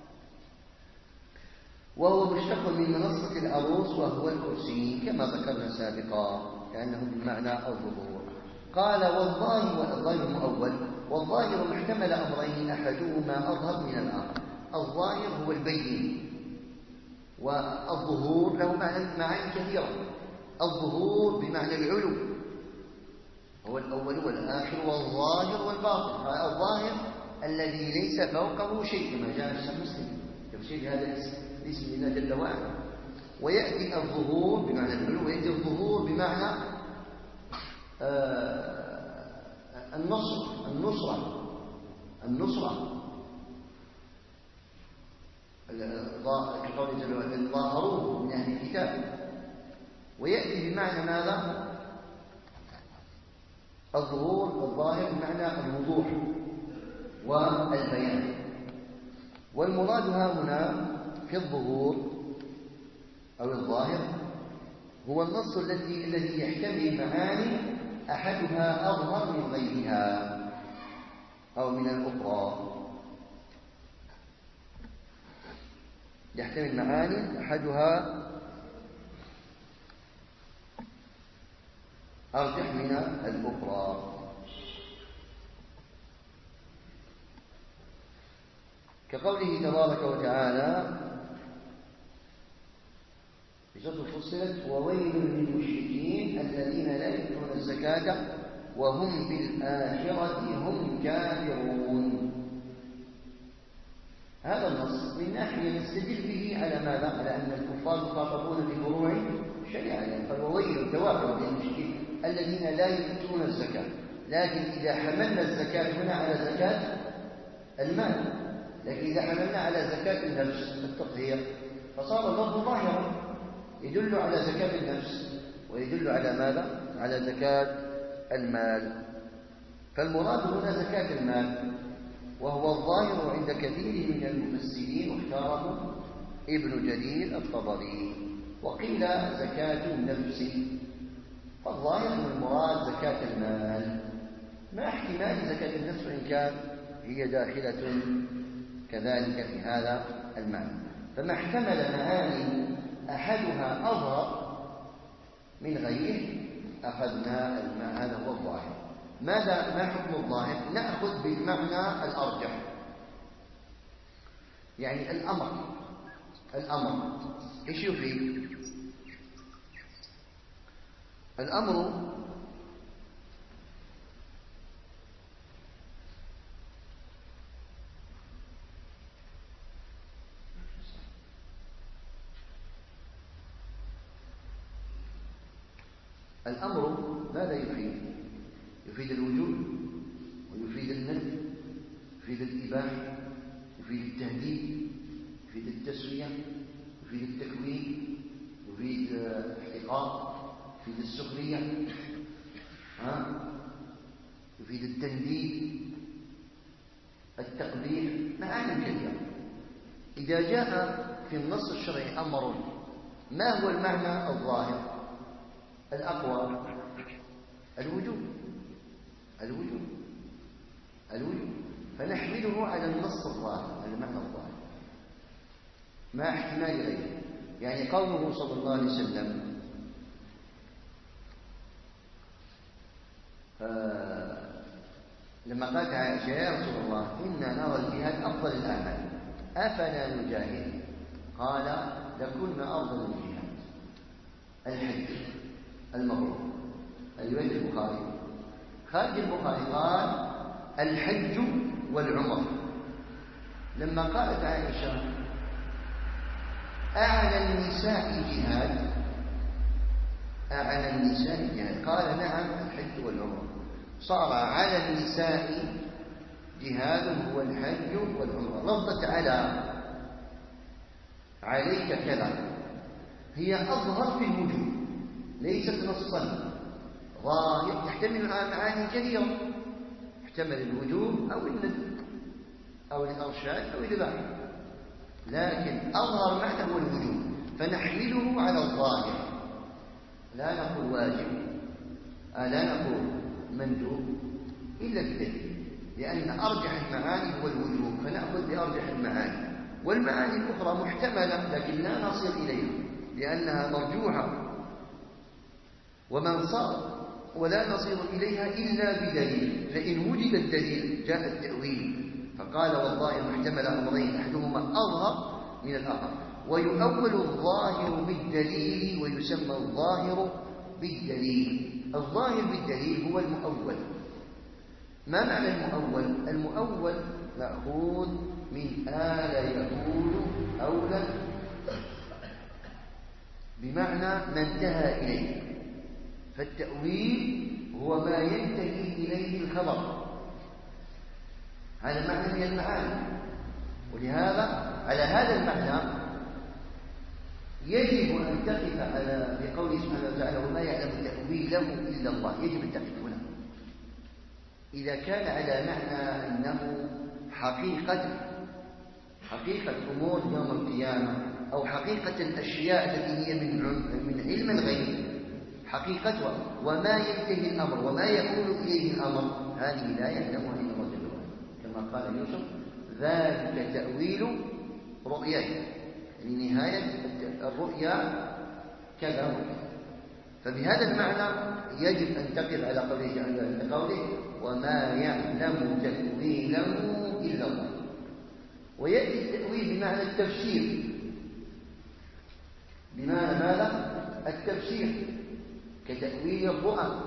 وهو مشتق من منصة العروس وهو الكرسي كما ذكرنا سابقا، كأنه بمعنى الظهور. قال والظاهر والظاهر المؤول، والظاهر محتمل أمرين أحدهما أظهر من الآخر. الظاهر هو البين، والظهور له معاني كثيرة. الظهور بمعنى العلو هو الأول والآخر، والظاهر والباطن. الظاهر الذي ليس فوقه شيء كما جاء في مسلم تفسير هذا باسم الله جل وعلا. ويأتي الظهور بمعنى العلو، ويأتي الظهور بمعنى آه النصر النصرة النصرة كقوله جل وعلا ظاهروه من أهل الكتاب. ويأتي بمعنى ماذا؟ الظهور الظاهر بمعنى الوضوح والبيان. والمراد ها هنا في الظهور أو الظاهر هو النص الذي الذي يحتمل معاني أحدها أظهر من غيرها أو من الأخرى. يحتمل معاني أحدها أرجح من الأخرى. كقوله تبارك وتعالى في سورة فصلت وويل للمشركين الذين لا يؤتون الزكاة وهم بالآخرة هم كافرون. هذا النص من ناحية نستدل به على ماذا؟ على أن الكفار يخاطبون بفروع الشريعة، يعني قال وويل توابع للمشركين الذين لا يؤتون الزكاة. لكن إذا حملنا الزكاة هنا على زكاة المال، لكن إذا حملنا على زكاة النفس التطهير فصار اللفظ ظاهرا يدل على زكاة النفس ويدل على ماذا؟ على زكاة المال. فالمراد هنا زكاة المال، وهو الظاهر عند كثير من المفسرين واختاره ابن جرير الطبري. وقيل زكاة النفس، فالظاهر من المراد زكاة المال مع احتمال زكاة النفس وإن كان هي داخلة كذلك في هذا المعنى. فما احتمل معاني أحدها أظهر من غيره أخذنا المعنى هذا هو الظاهر. ماذا ما حكم الظاهر؟ نأخذ بالمعنى الأرجح. يعني الأمر الأمر إيش يفيد؟ الأمر الأمر ماذا يفيد؟ يفيد الوجود، ويفيد الندب، يفيد الإباحة، يفيد التهديد، يفيد التسوية، يفيد التكوين، يفيد الاحتقار، يفيد السخرية، ها؟ يفيد التنديد، التقبيح، معاني كثيرة. إذا جاء في النص الشرعي أمر، ما هو المعنى الظاهر الأقوى؟ الوجوب الوجوب الوجوب فنحمله على النص الظاهر، على المعنى الظاهر ما احتمال غيره. يعني قوله صلى الله عليه وسلم آه لما قالت عائشة يا رسول الله إنا نرى الجهاد أفضل الأعمال أفلا نجاهد؟ قال لكنا أفضل الجهاد الحج المبرور. رواية البخاري خارج البخاري قال الحج والعمر. لما قالت عائشة أعلى النساء جهاد، أعلى النساء جهاد، قال نعم الحج والعمر. صار على النساء جهاد هو الحج والعمر. لفظة على عليك كذا هي أظهر في الوجود، ليست نصا ظاهر، تحتمل معاني كثيرة، تحتمل الوجوب أو الندب أو الإرشاد أو الإباحة، لكن أظهر معنى هو الوجوب، فنحمله على الظاهر، لا نقول واجب، لا نقول مندوب إلا بالدليل، لأن أرجح المعاني هو الوجوب، فنأخذ بأرجح المعاني، والمعاني الأخرى محتملة لكن لا نصل إليها لأنها مرجوحة ومنصار، ولا نصل إليها إلا بدليل. فإن وجد الدليل جاء التأويل، فقال والله محتمل أمرين أحدهما أظهر من الآخر، ويؤول الظاهر بالدليل ويسمى الظاهر بالدليل. الظاهر بالدليل هو المؤول. ما معنى المؤول؟ المؤول مأخوذ من آل يقول أولا، بمعنى ما انتهى إليه، فالتأويل هو ما ينتهي إليه الخبر، هذا معنى من المعاني. ولهذا على هذا المعنى يجب أن تقف على بقوله سبحانه وتعالى وما يعلم تأويله إلا الله. يجب أن تقف هنا إذا كان على معنى أنه حقيقة حقيقة أمور يوم القيامة، أو حقيقة الأشياء التي هي من من علم الغيب، حقيقتها وما ينتهي الأمر وما يكون إليه الأمر، هذه لا يعلمها إلا الله جل وعلا، كما قال يوسف ذلك تأويل رؤياي، يعني نهاية الرؤيا كذا وكذا. فبهذا المعنى يجب أن تقف على قوله تعالى قوله وما يعلم تأويله إلا الله. ويأتي التأويل بمعنى التفسير، بمعنى ماذا؟ التفسير، كتأويل الرؤى،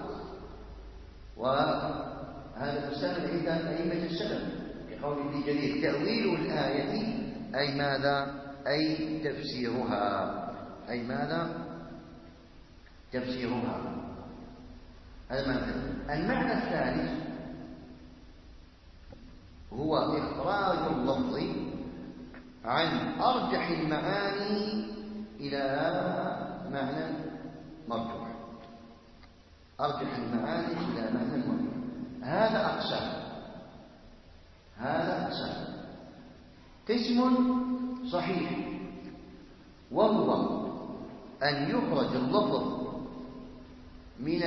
وهذا مستعمل عند أئمة السلف كقول ابن جرير تأويل الآية أي ماذا؟ أي تفسيرها، أي ماذا؟ تفسيرها. هذا معنى. المعنى الثالث هو إخراج اللفظ عن أرجح المعاني إلى معنى مرجوح، أرجح المعاني إلى معنى مرجوح. هذا أقسام، هذا أقسام. قسم صحيح وهو أن يخرج اللفظ من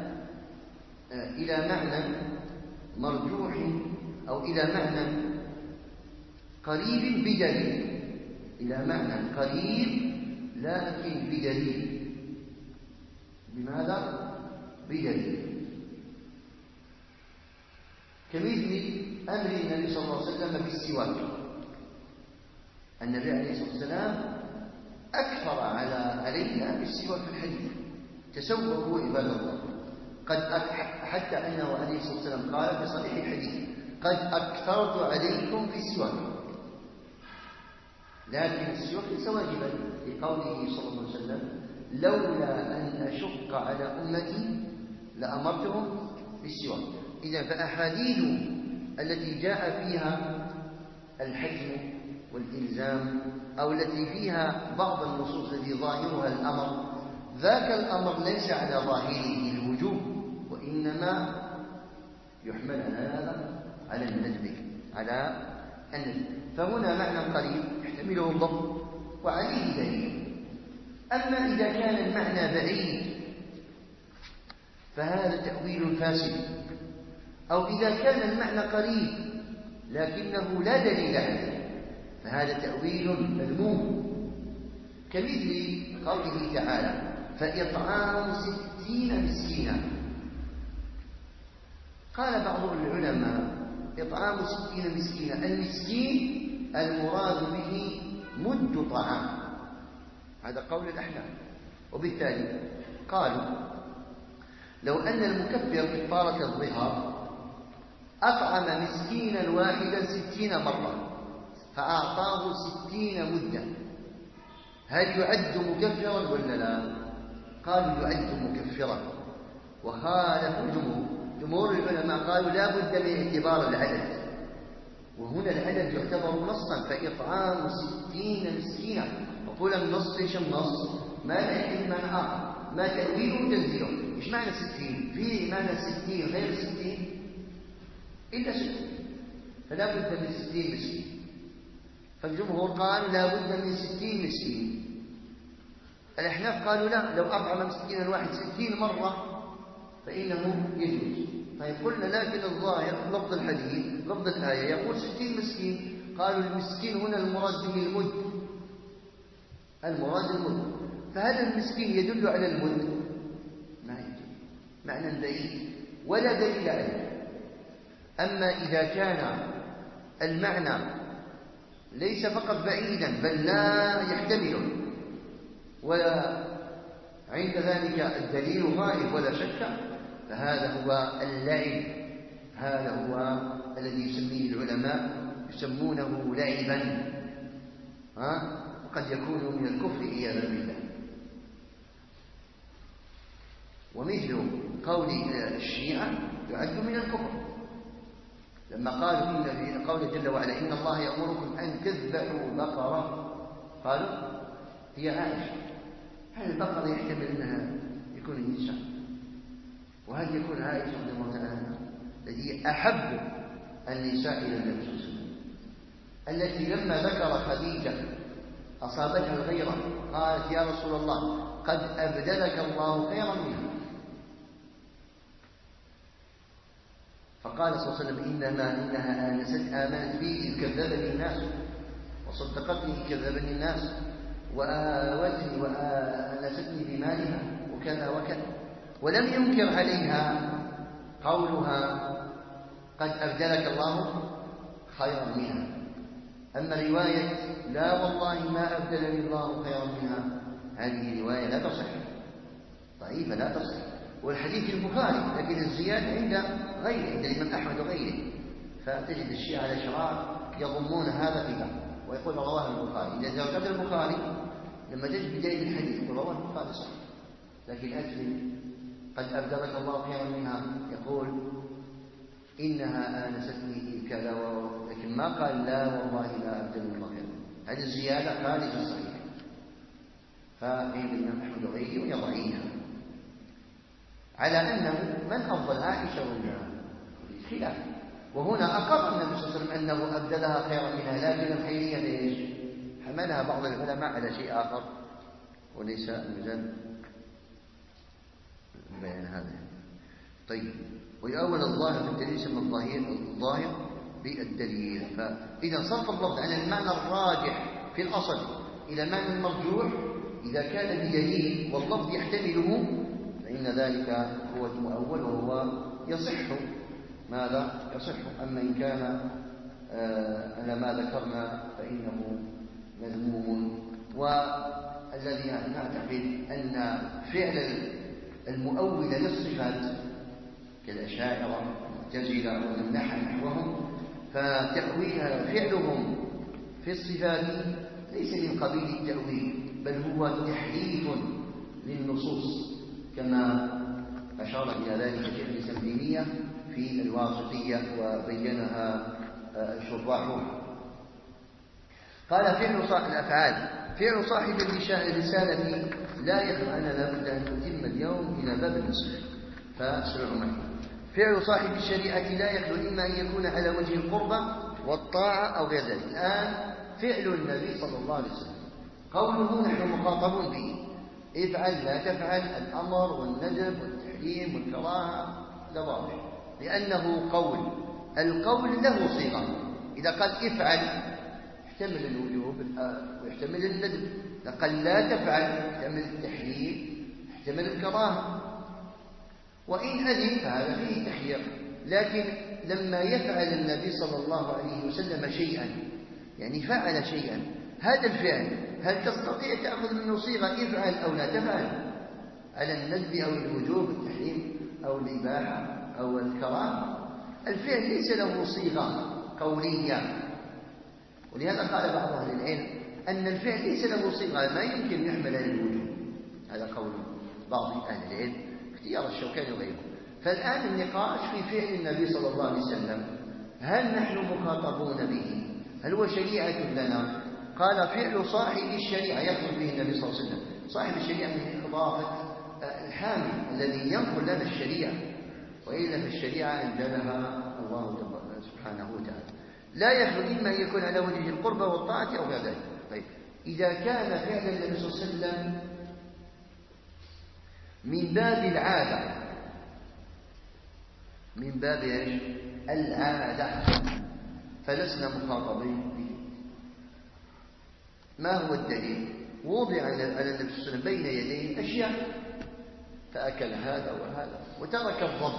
إلى معنى مرجوح أو إلى معنى قريب بدليل، إلى معنى قريب لكن بدليل. بماذا؟ بدليل. كمثل أمر النبي صلى الله عليه وسلم بالسواك. النبي عليه الصلاة والسلام أكثر على علينا بالسواك في الحديث: تسوقوا عباد الله. قد حتى أنه عليه الصلاة والسلام قال في صحيح الحديث: قد أكثرت عليكم في السواك. لكن السواك ليس واجبا، في قوله صلى الله عليه وسلم: لولا أن أشق على أمتي لأمرتهم بالسواك. إذا فأحاديث التي جاء فيها الحجم والإلزام أو التي فيها بعض النصوص التي ظاهرها الأمر، ذاك الأمر ليس على ظاهره الوجوب، وإنما يحمل على هذا على الندب، على الندب. فهنا معنى قريب يحتمله اللفظ وعليه دليل. أما إذا كان المعنى بعيد فهذا تأويل فاسد، أو إذا كان المعنى قريب لكنه لا دليل عليه فهذا تأويل مذموم، كمثل قوله تعالى: فإطعام ستين مسكينا. قال بعض العلماء: إطعام ستين مسكينا، المسكين المراد به مد طعام، هذا قول الأحناف. وبالتالي قالوا: لو أن المكفر كفارة الظهار أطعم مسكينا واحدا ستين مرة فأعطاه ستين مدة، هل يعد مكفرا ولا لا؟ قالوا يعد مكفرا، وخالف الجمهور. جمهور العلماء قالوا لا بد من اعتبار العدد، وهنا العدد يعتبر نصا: فإطعام ستين مسكينا. وقول النص ايش النص؟ ما نحن معنى آخر، ما تأويله وتنزيله. ايش معنى ستين؟ في معنى ستين غير ستين إلا ستين، فلا بد من ستين مسكين. فالجمهور قال لا بد من ستين مسكين. الأحناف قالوا لا، لو أطعم مسكين الواحد ستين مرة فإنه يجوز. طيب قلنا لكن الظاهر لفظ الحديث لفظ الآية يقول ستين مسكين. قالوا المسكين هنا المراد به المد، المراد المد. فهل المسكين يدل على المد؟ ما يدل، معنى بعيد ولا دليل عليه. أما إذا كان المعنى ليس فقط بعيدا بل لا يحتمله، ولا عند ذلك الدليل غائب ولا شك، فهذا هو اللعب، هذا هو الذي يسميه العلماء يسمونه لعبا، ها؟ وقد يكون من الكفر عياذا بالله. ومثل قول الشيعة يعد من الكفر لما قالوا إن في قوله جل وعلا: إن الله يأمركم أن تذبحوا بقرة، قالوا هي عائشة. هل البقرة يحتمل أنها يكون النساء؟ وهل يكون عائشة رضي الله تعالى عنها التي أحب النساء إلى النبي صلى الله عليه وسلم، التي لما ذكر خديجة أصابتها الغيرة قالت: يا رسول الله قد أبدلك الله خيرا منها. فقال صلى الله عليه وسلم: إنما إنها آنست آمنت بي إذ كذبني الناس، وصدقتني إذ كذبني الناس، وآوتني وآنستني بمالها وكذا وكذا. ولم ينكر عليها قولها قد أبدلك الله خيرا منها. أما رواية لا والله ما أبدلني الله خيرا منها، هذه رواية لا تصح، ضعيفة لا تصح. والحديث البخاري، لكن الزيادة عند غيره، عند الإمام أحمد وغيره. فتجد الشيعة الأشرار يضمون هذا في بعض ويقول رواه البخاري. إذا وجدت البخاري لما تجد بداية الحديث يقول رواه البخاري صح، لكن أجل قد أبدلك الله خيرا منها يقول إنها آنستني كذا، لكن ما قال لا والله لا أبدلني الله خيرا. هذه الزيادة خارج الصحيح، فعند الإمام أحمد وغيره ويضعيها على أنه من أفضل عائشة ولا خلاف. وهنا أقر النبي صلى الله عليه وسلم أنه أبدلها خيرا منها، لكن الخيرية ليش؟ حملها بعض العلماء على شيء آخر وليس المجال بيان هذا. طيب، ويؤول الظاهر في الدليل يسمى الظاهر بالدليل. فإذا صرف اللفظ عن المعنى الراجح في الأصل إلى المعنى المرجوح إذا كان بدليل واللفظ يحتمله فإن ذلك هو المؤول وهو يصح. ماذا يصح. أما إن كان على ما ذكرنا فإنه مذموم. والذي نعتقد أن فعل المؤولة للصفات كالأشاعرة والمعتزلة ومن نحى نحوهم فتأويلها فعلهم في الصفات ليس من قبيل التأويل، بل هو تحريف للنصوص كما أشار إلى ذلك شيخ الإسلام ابن تيمية في الواسطية وبينها شراحها. قال فعل صاحب الأفعال فعل صاحب الرسالة لا يخلو أن لابد أن تتم اليوم إلى باب النصف فاسمعوا معي. فعل صاحب الشريعة لا يخلو إما أن يكون على وجه القربة والطاعة أو غير ذلك. الآن فعل النبي صلى الله عليه وسلم قوله نحن مخاطبون به افعل لا تفعل، الأمر والندب والتحريم والكراهة لا واضح، لأنه قول. القول له صيغة، إذا قال افعل يحتمل الوجوب ويحتمل الندب، إذا قال لا تفعل يحتمل التحريم يحتمل الكراهة، وإن أذن فهذا فيه تخيير. لكن لما يفعل النبي صلى الله عليه وسلم شيئا، يعني فعل شيئا، هذا الفعل هل تستطيع تأخذ منه صيغة افعل أو لا تفعل على الندب أو الوجوب التحريم أو الإباحة أو الكراهة؟ الفعل ليس له صيغة قولية، ولهذا قال بعض أهل العلم أن الفعل ليس له صيغة ما يمكن يحمل على الوجوب. هذا قول بعض أهل العلم اختيار الشوكاني وغيره. فالآن النقاش في فعل النبي صلى الله عليه وسلم، هل نحن مخاطبون به؟ هل هو شريعة لنا؟ قال فعل صاحب الشريعة يخرج به النبي صلى الله عليه وسلم. صاحب الشريعة من إضافة الحامل الذي ينقل لنا الشريعة، وإلا في الشريعة أنزلها الله سبحانه وتعالى. لا يخرج إما أن يكون على وجه القربة والطاعة أو غير ذلك. طيب إذا كان فعل النبي صلى الله عليه وسلم من باب العادة، من باب ايش؟ العادة، فلسنا مخاطبين به. ما هو الدليل؟ وضع على النبي صلى الله عليه وسلم بين يديه أشياء فأكل هذا وهذا وترك الضب،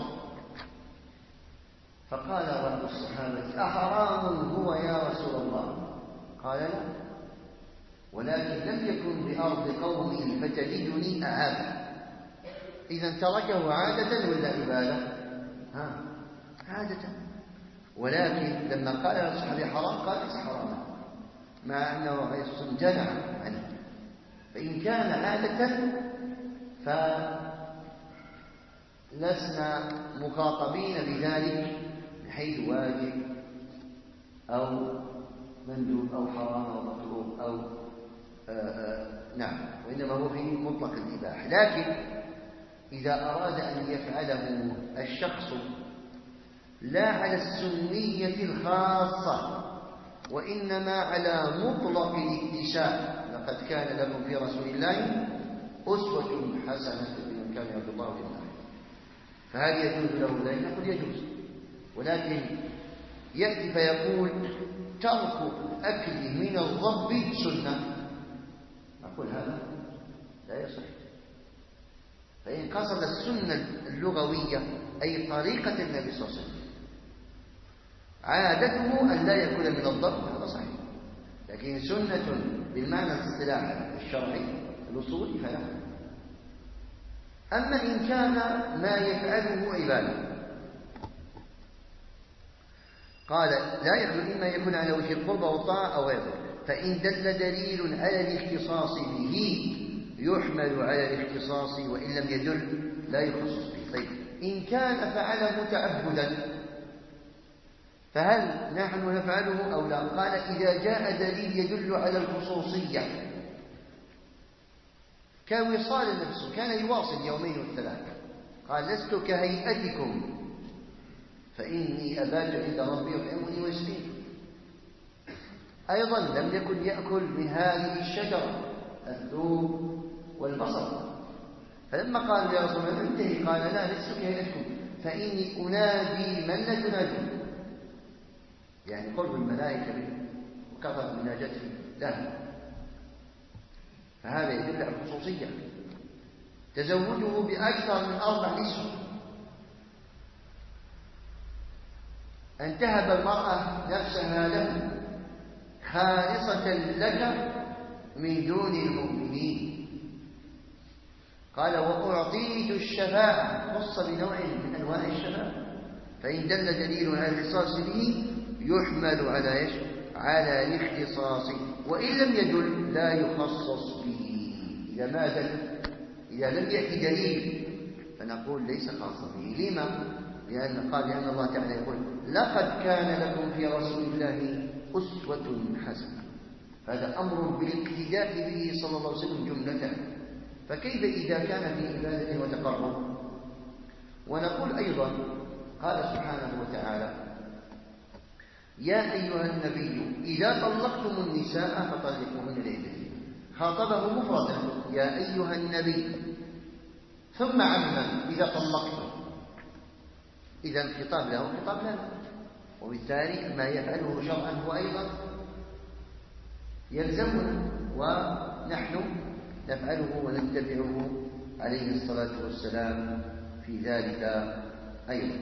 فقال بعض الصحابة أحرام هو يا رسول الله؟ قال لا، ولكن لم يكن بأرض قومه فتجدني أعاد. إذا تركه عادة ولا عبادة؟ ها عادة. ولكن لما قال للصحابي حرام قال ليس حراما، مع أنه عليه الصلاة والسلام جنع عنه. فإن كان عادة فلسنا مخاطبين بذلك بحيث واجب أو مندوب أو حرام أو مكروه أو آآ آآ نعم، وإنما هو في مطلق الإباحة. لكن إذا أراد أن يفعله الشخص لا على السنية الخاصة وإنما على مطلق الاتساع، لقد كان لكم في رسول الله أسوة حسنة لمن كان يرجو الله واليوم الآخر، فهل يجوز له ذلك؟ نقول يجوز، ولكن يأتي فيقول ترك أكل من الضب سنة، نقول هذا لا يصح. فإن قصد السنة اللغوية أي طريقة النبي صلى الله عليه وسلم عادته أن لا يأكل من الضب هذا صحيح، لكن سنة بالمعنى الاصطلاحي الشرعي الأصولي فلا. أما إن كان ما يفعله عبادة، قال لا يخلو إما يكون على وجه القربة والطاعة أو غيره، فإن دل دليل على الاختصاص به يحمل على الاختصاص، وإن لم يدل لا يخصص به. طيب إن كان فعل متعبدا فهل نحن نفعله أو لا؟ قال إذا جاء دليل يدل على الخصوصية كوصال النفس، كان يواصل يومين والثلاثة، قال لست كهيئتكم فإني أبات عند ربي يطعمني ويسقين. أيضا لم يكن يأكل من هذه الشجرة الثوم والبصل، فلما قال يا رسول الله انتهي قال لا لست كهيئتكم فإني أنادي من لا تنادون، يعني قرب الملائكة به وكثرة مناجته له، فهذا يدل على الخصوصية. تزوجه بأكثر من أربع نسوة أن تهب المرأة نفسها له خالصة لك من دون المؤمنين. قال وأعطيت الشفاعة، خص بنوع من أنواع الشفاعة، فإن دل دليل على الاختصاص به يحمل على إيش؟ على الاختصاص، وإن لم يدل لا يخصص به. إذا ما دل، إذا لم يأتي دليل فنقول ليس خاصا به. لما؟ لأن قال لأن الله تعالى يقول لقد كان لكم في رسول الله أسوة حسنة، هذا أمر بالاقتداء به صلى الله عليه وسلم جملة، فكيف إذا كان في عبادة وتقرب؟ ونقول أيضا قال سبحانه وتعالى يا أيها النبي إذا طلقتم النساء فطلقوهن لعدتهن، خاطبه مفردا يا أيها النبي، ثم عما إذا طلقتم، إذا الخطاب له خطاب لنا، وبالتالي ما يفعله شرعا هو أيضا يلزمنا ونحن نفعله ونتبعه عليه الصلاة والسلام في ذلك أيضا.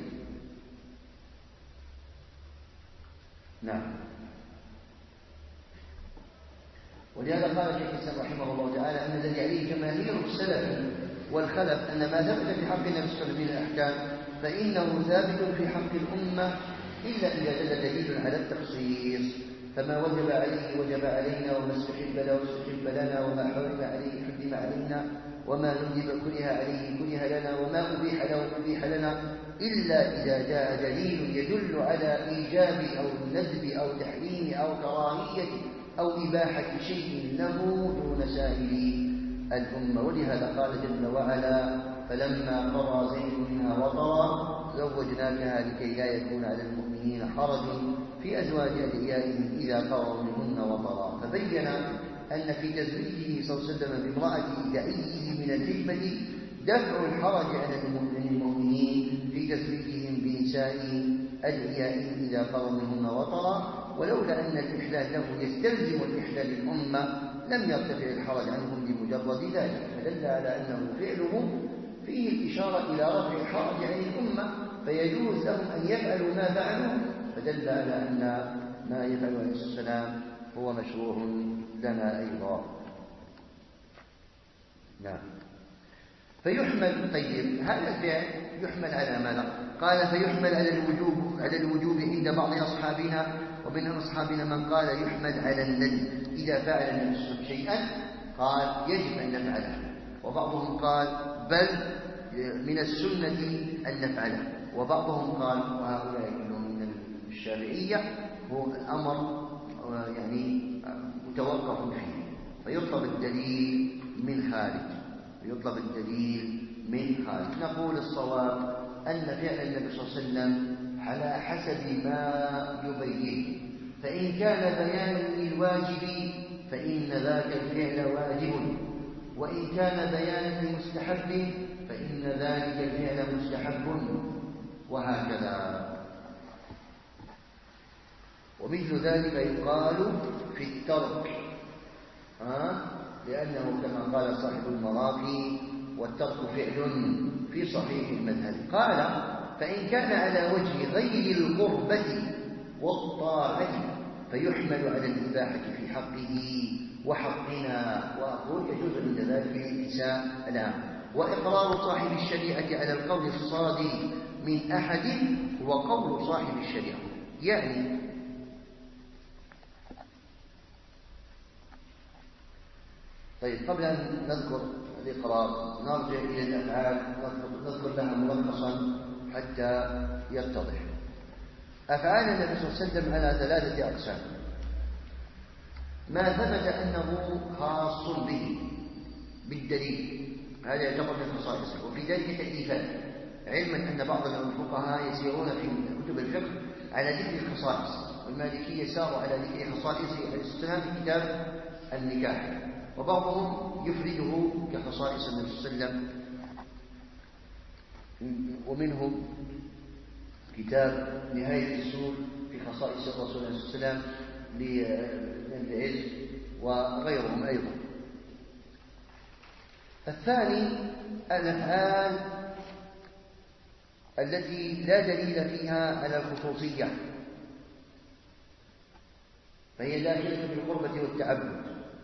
نعم. ولهذا قال شيخ الإسلام رحمه الله تعالى أن الذي عليه جماهير السلف والخلف أن ما ثبت في حق النبي صلى الله عليه وسلم من الأحكام فإنه ثابت في حق الأمة إلا إذا دل دليل على التخصيص، فما وجب عليه وجب علينا، وما استحب له استحب لنا، وما حرم عليه حرم علينا، وما ندب كره عليه كره لنا، وما أبيح له أبيح لنا، إلا إذا جاء دليل يدل على إيجاب أو ندب أو تحريم أو كراهية أو إباحة شيء له دون سائر الأمة. ولهذا قال جل وعلا فلما قضى زيد منها وطرا زوجناكها لكي لا يكون على المؤمنين حرج في أزواج أدعيائهم إذا قضوا منهن وطرا. فبين أن في تزويجه صلى الله عليه وسلم بامرأة دعيه من الحكمة دفع الحرج على المؤمنين في تزويجهم بنساء أدعيائهم إذا قضوا منهن وطرا، ولولا أن الإحلال له يستلزم الإحلال للأمة لم يرتفع الحرج عنهم بمجرد ذلك، فدل على أنه فعله فيه الإشارة إلى رفع الحرج عن الأمة، فيجوز لهم أن يفعلوا ما فعلوا، فدل على أن ما يفعله عليه السلام هو مشروع لنا أيضا. نعم. فيحمل، طيب هذا الفعل يحمل على ماذا؟ قال فيحمل على الوجوب على الوجوب عند بعض أصحابنا، ومن أصحابنا من قال يحمل على الندب، إذا فعل النبي صلى الله عليه وسلم شيئا قال يجب أن نفعله، وبعضهم قال بل من السنة أن نفعله، وبعضهم قال وهؤلاء كلهم من الشافعية هو الأمر يعني متوقف فيه، فيطلب الدليل من خارج يطلب الدليل من خارج. نقول الصواب أن فعل النبي صلى الله عليه وسلم على حسب ما يبين، فإن كان بيانا للواجب فإن ذاك الفعل واجب، وإن كان بيانا لمستحب فإن ذلك الفعل مستحب، وهكذا. ومثل ذلك يقال في الترك، ها؟ لأنه كما قال صاحب المراقي والترك فعل في صحيح المذهب. قال فإن كان على وجه غير القربة والطاعة فيحمل على الإباحة في حقه وحقنا، وأقول يجوز عند ذلك الاتساع الآن. وإقرار صاحب الشريعة على القول الصادر من أحد هو قول صاحب الشريعة، يعني طيب قبل أن نذكر الإقرار نرجع إلى الأفعال نذكر لها ملخصا حتى يتضح. أفعال النبي صلى الله عليه وسلم على ثلاثة أقسام: ما ثبت أنه خاص به بالدليل، هذا يعتبر من خصائصه، وفي ذلك تأليفات، علما أن بعض الفقهاء يسيرون في كتب الفقه على ذكر الخصائص، والمالكية ساروا على ذكر خصائصه عليه السلام في كتاب النكاح، وبعضهم يفرده كخصائص النبي صلى الله عليه وسلم، ومنهم كتاب نهاية السور في خصائص الرسول صلى الله عليه وسلم لابن العز وغيرهم أيضا. الثاني الأفعال التي لا دليل فيها على الخصوصية، فهي داخلة في القربة والتعبد.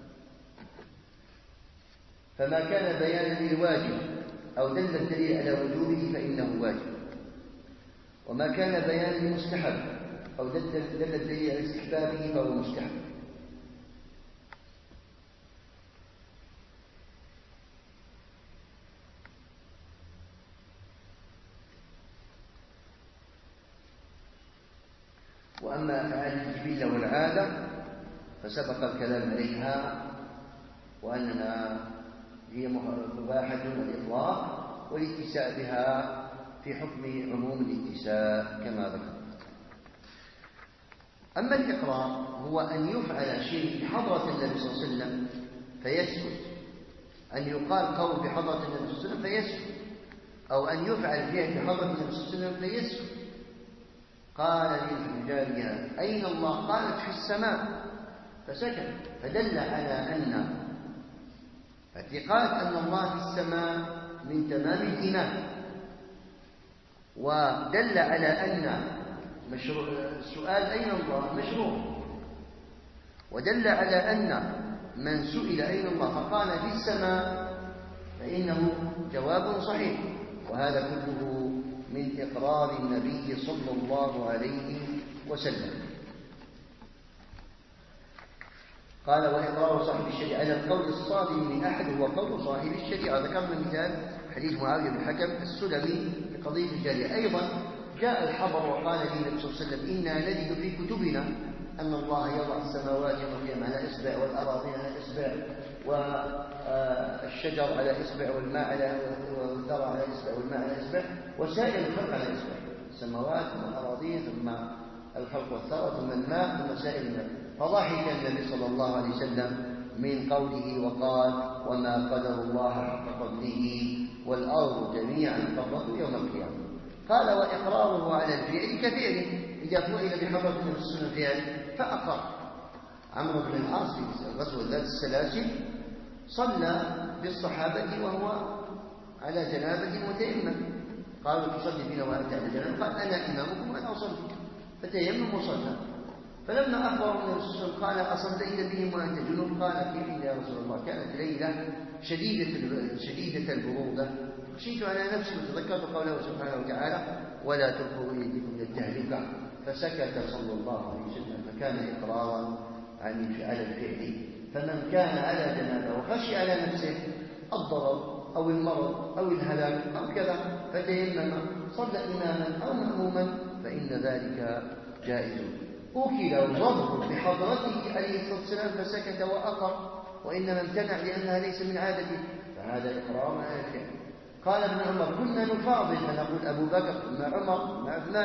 فما كان بيانا للواجب أو دل الدليل على وجوبه فإنه واجب، وما كان بيانا للمستحب أو دل الدليل على استحبابه فهو مستحب. وأما أفعال الجبلة والعادة فسبق الكلام عليها، وأننا هي مباحة الإطلاق والاتساء بها في حكم عموم الاتساء كما ذكر. أما الإقرار هو أن يفعل شيء بحضرة النبي صلى الله عليه وسلم فيسكت، أن يقال قول بحضرة النبي صلى الله عليه وسلم فيسكت، أو أن يفعل فعل بحضرة النبي صلى الله عليه وسلم فيسكت. قال للجارية أين الله؟ قالت في السماء، فسكت، فدل على أن اعتقاد أن الله في السماء من تمام الإيمان، ودل على أن مشروع السؤال أين الله مشروع، ودل على أن من سئل أين الله فقال في السماء فإنه جواب صحيح، وهذا كله من إقرار النبي صلى الله عليه وسلم. قال وإقرار صاحب الشريعة على القول الصادم من أحد هو قول صاحب الشريعة. ذكرنا مثال حديث معاوية بن الحكم السلمي في قضية الجارية. أيضا جاء الخبر وقال للنبي صلى الله عليه وسلم إنا نجد في كتبنا أن الله يضع السماوات والقيم على إصبع والأراضين على إصبع والشجر على إصبع والماء على والثرى على إصبع والماء على إصبع وسائر الخلق على إصبع، السماوات ثم الأراضين ثم الخلق والثرى ثم الماء ثم سائر الماء. فضحك النبي صلى الله عليه وسلم من قوله وقال وما قدر الله حق قدره والأرض جميعا قبضته يوم القيامة. قال وإقراره على الفعل كفعله، إذا فعل بحضرة النبي صلى الله عليه وسلم فعل فأقر. عمرو بن العاص في غزوة ذات السلاسل صلى بالصحابة وهو على جنابة متيمم، قالوا تصلي بنا وأنت على جنابة؟ قال أنا إمامكم وأنا أصلي، فتيمم وصلى. فلما أخبر النبي صلى الله عليه وسلم قال أصليت بهم وأنت جنوب؟ قال كيف يا رسول الله؟ كانت ليلة شديدة شديدة البرودة، خشيت على نفسي وتذكرت قوله سبحانه وتعالى ولا تلقوا بأيديكم إلى التهلكة، فسكت صلى الله عليه وسلم، فكان إقرارا على الفعل. فمن كان على جنابه وخشي على نفسه الضرر أو المرض أو الهلاك أو كذا فتيمم صلى إماما أو مأموما فإن ذلك جائز. أكل الرب بحضرته عليه الصلاة والسلام فسكت وأقر، وإنما امتنع لأنها ليس من عادته، فهذا إقرار على الفعل. قال ابن عمر كنا نفاضل، فنقول أبو بكر ثم عمر مع عثمان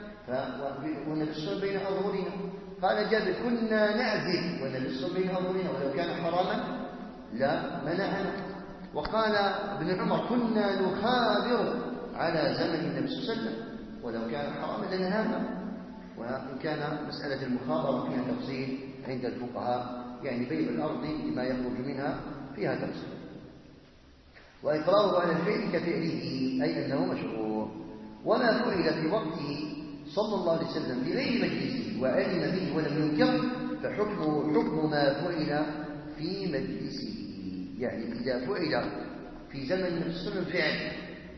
ونبصر بين أظهرنا. قال جابر كنا نعزل ونبصر بين أظهرنا ولو كان حراما لا منعنا. وقال ابن عمر كنا نخابر على زمن النبي صلى الله عليه وسلم ولو كان حراما لنهانا. وإن كان مسألة المخابرة فيها تفصيل عند الفقهاء، يعني بيع الأرض بما يخرج منها فيها تفصيل. وإقراره على الفعل كفعله أي أنه مشروع. وما فعل في وقته صلى الله عليه وسلم في غير مجلسه وعلم به ولم ينكر فحكمه حكم ما فعل في مجلسه. يعني إذا فعل في زمن النبي صلى الله عليه وسلم فعل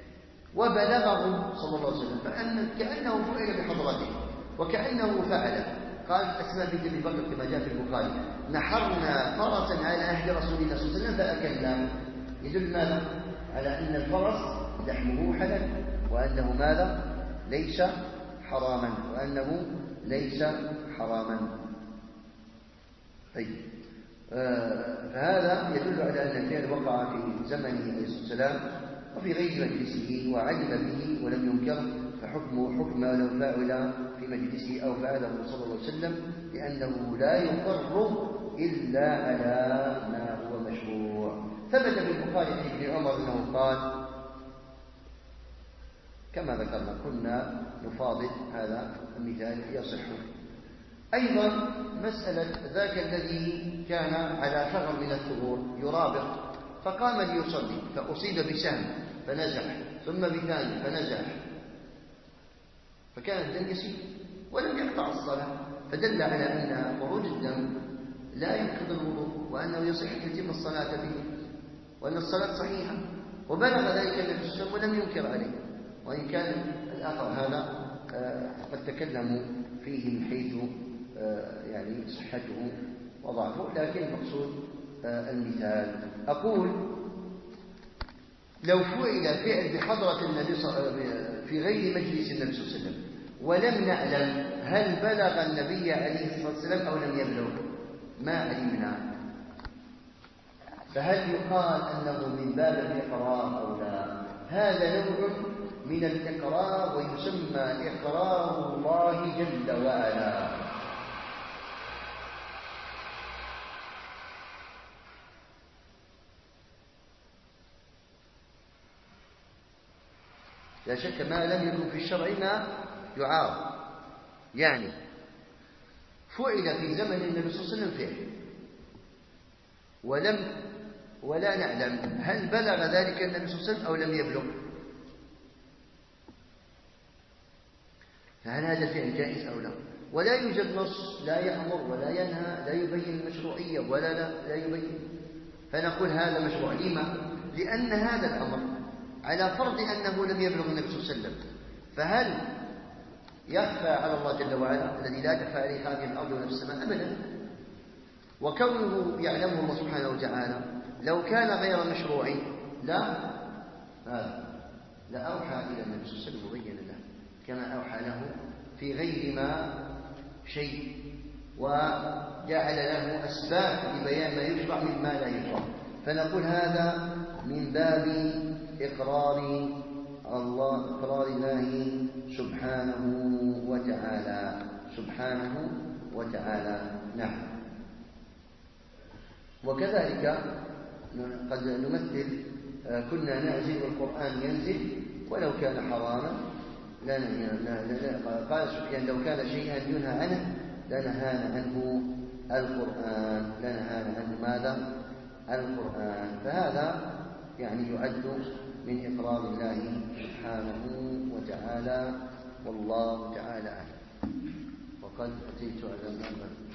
وبلغه صلى الله عليه وسلم فأن كأنه فعل بحضرته وكأنه فعل. قال أسماء بنت أبي بكر كما جاء في البخاري نحرنا فرسا على عهد رسول الله صلى الله عليه وسلم فأكلنا. يدل ماذا؟ على أن الفرس لحمه حلال وأنه ماذا؟ ليس حراما، وأنه ليس حراما. طيب آه فهذا يدل على أن الفعل وقع في زمنه عليه الصلاة والسلام وفي غير مجلسه وعلم به ولم ينكر فحكمه حكم لو فعل في مجلسه أو فعله صلى الله عليه وسلم، لأنه لا يقر إلا على ما هو مشروع. ثبت في البخاري عن ابن عمر أنه قال كما ذكرنا كنا نفاضل، هذا المثال يصح. أيضا مسألة ذاك الذي كان على ثغر من الثغور يرابط فقام ليصلي فأصيب بسهم فنزح ثم بثاني فنزح فكان الدم يسيل ولم يقطع الصلاة، فدل على أن خروج الدم لا ينقض الوضوء، وأنه يصح أن تتم الصلاة به، وأن الصلاة صحيحة. وبلغ ذلك النبي صلى الله عليه وسلم ولم ينكر عليه، وإن كان الآخر هذا قد تكلموا فيه من حيث يعني صحته وضعفه، لكن المقصود المثال. أقول لو فعل فعل بحضرة النبي في غير مجلس النبي صلى الله عليه وسلم ولم نعلم هل بلغ النبي عليه الصلاة والسلام أو لم يبلغ، ما علمنا، فهل يقال أنه من باب الإقرار أو لا؟ هذا نوع من الإقرار ويسمى إقرار الله جل وعلا. لا شك ما لم يكن في الشرع ما يعارض، يعني فعل في زمن النبي صلى الله عليه وسلم فعل ولم ولا نعلم هل بلغ ذلك النبي صلى الله عليه وسلم أو لم يبلغ، فهل هذا الفعل جائز أو لا؟ ولا يوجد نص لا يأمر ولا ينهى، لا يبين المشروعية ولا لا, لا يبين، فنقول هذا مشروع. لما؟ لأن هذا الأمر على فرض أنه لم يبلغ النبي صلى الله عليه وسلم، فهل يخفى على الله جل وعلا الذي لا تخفى عليه هذه الأرض ولا السماء؟ أبدا. وكونه يعلمه الله سبحانه وتعالى لو كان غير مشروع لا هذا لا أوحى إلى النبي صلى الله عليه وسلم مبينا له كما أوحى له في غير ما شيء، وجعل له أسباب لبيان ما يشرع مما لا يشرع. فنقول هذا من باب إقرار الله إقرار الله سبحانه وتعالى سبحانه وتعالى. نعم. وكذلك قد نمثل كنا نعزل والقرآن ينزل ولو كان حراما لا قال سفيان لو كان شيئا ينهى عنه لنهانا عنه القرآن لنهانا عنه ماذا؟ القرآن. فهذا يعني يعد من إقرار الله سبحانه وتعالى، والله تعالى أعلم. وقد أتيت على المنبر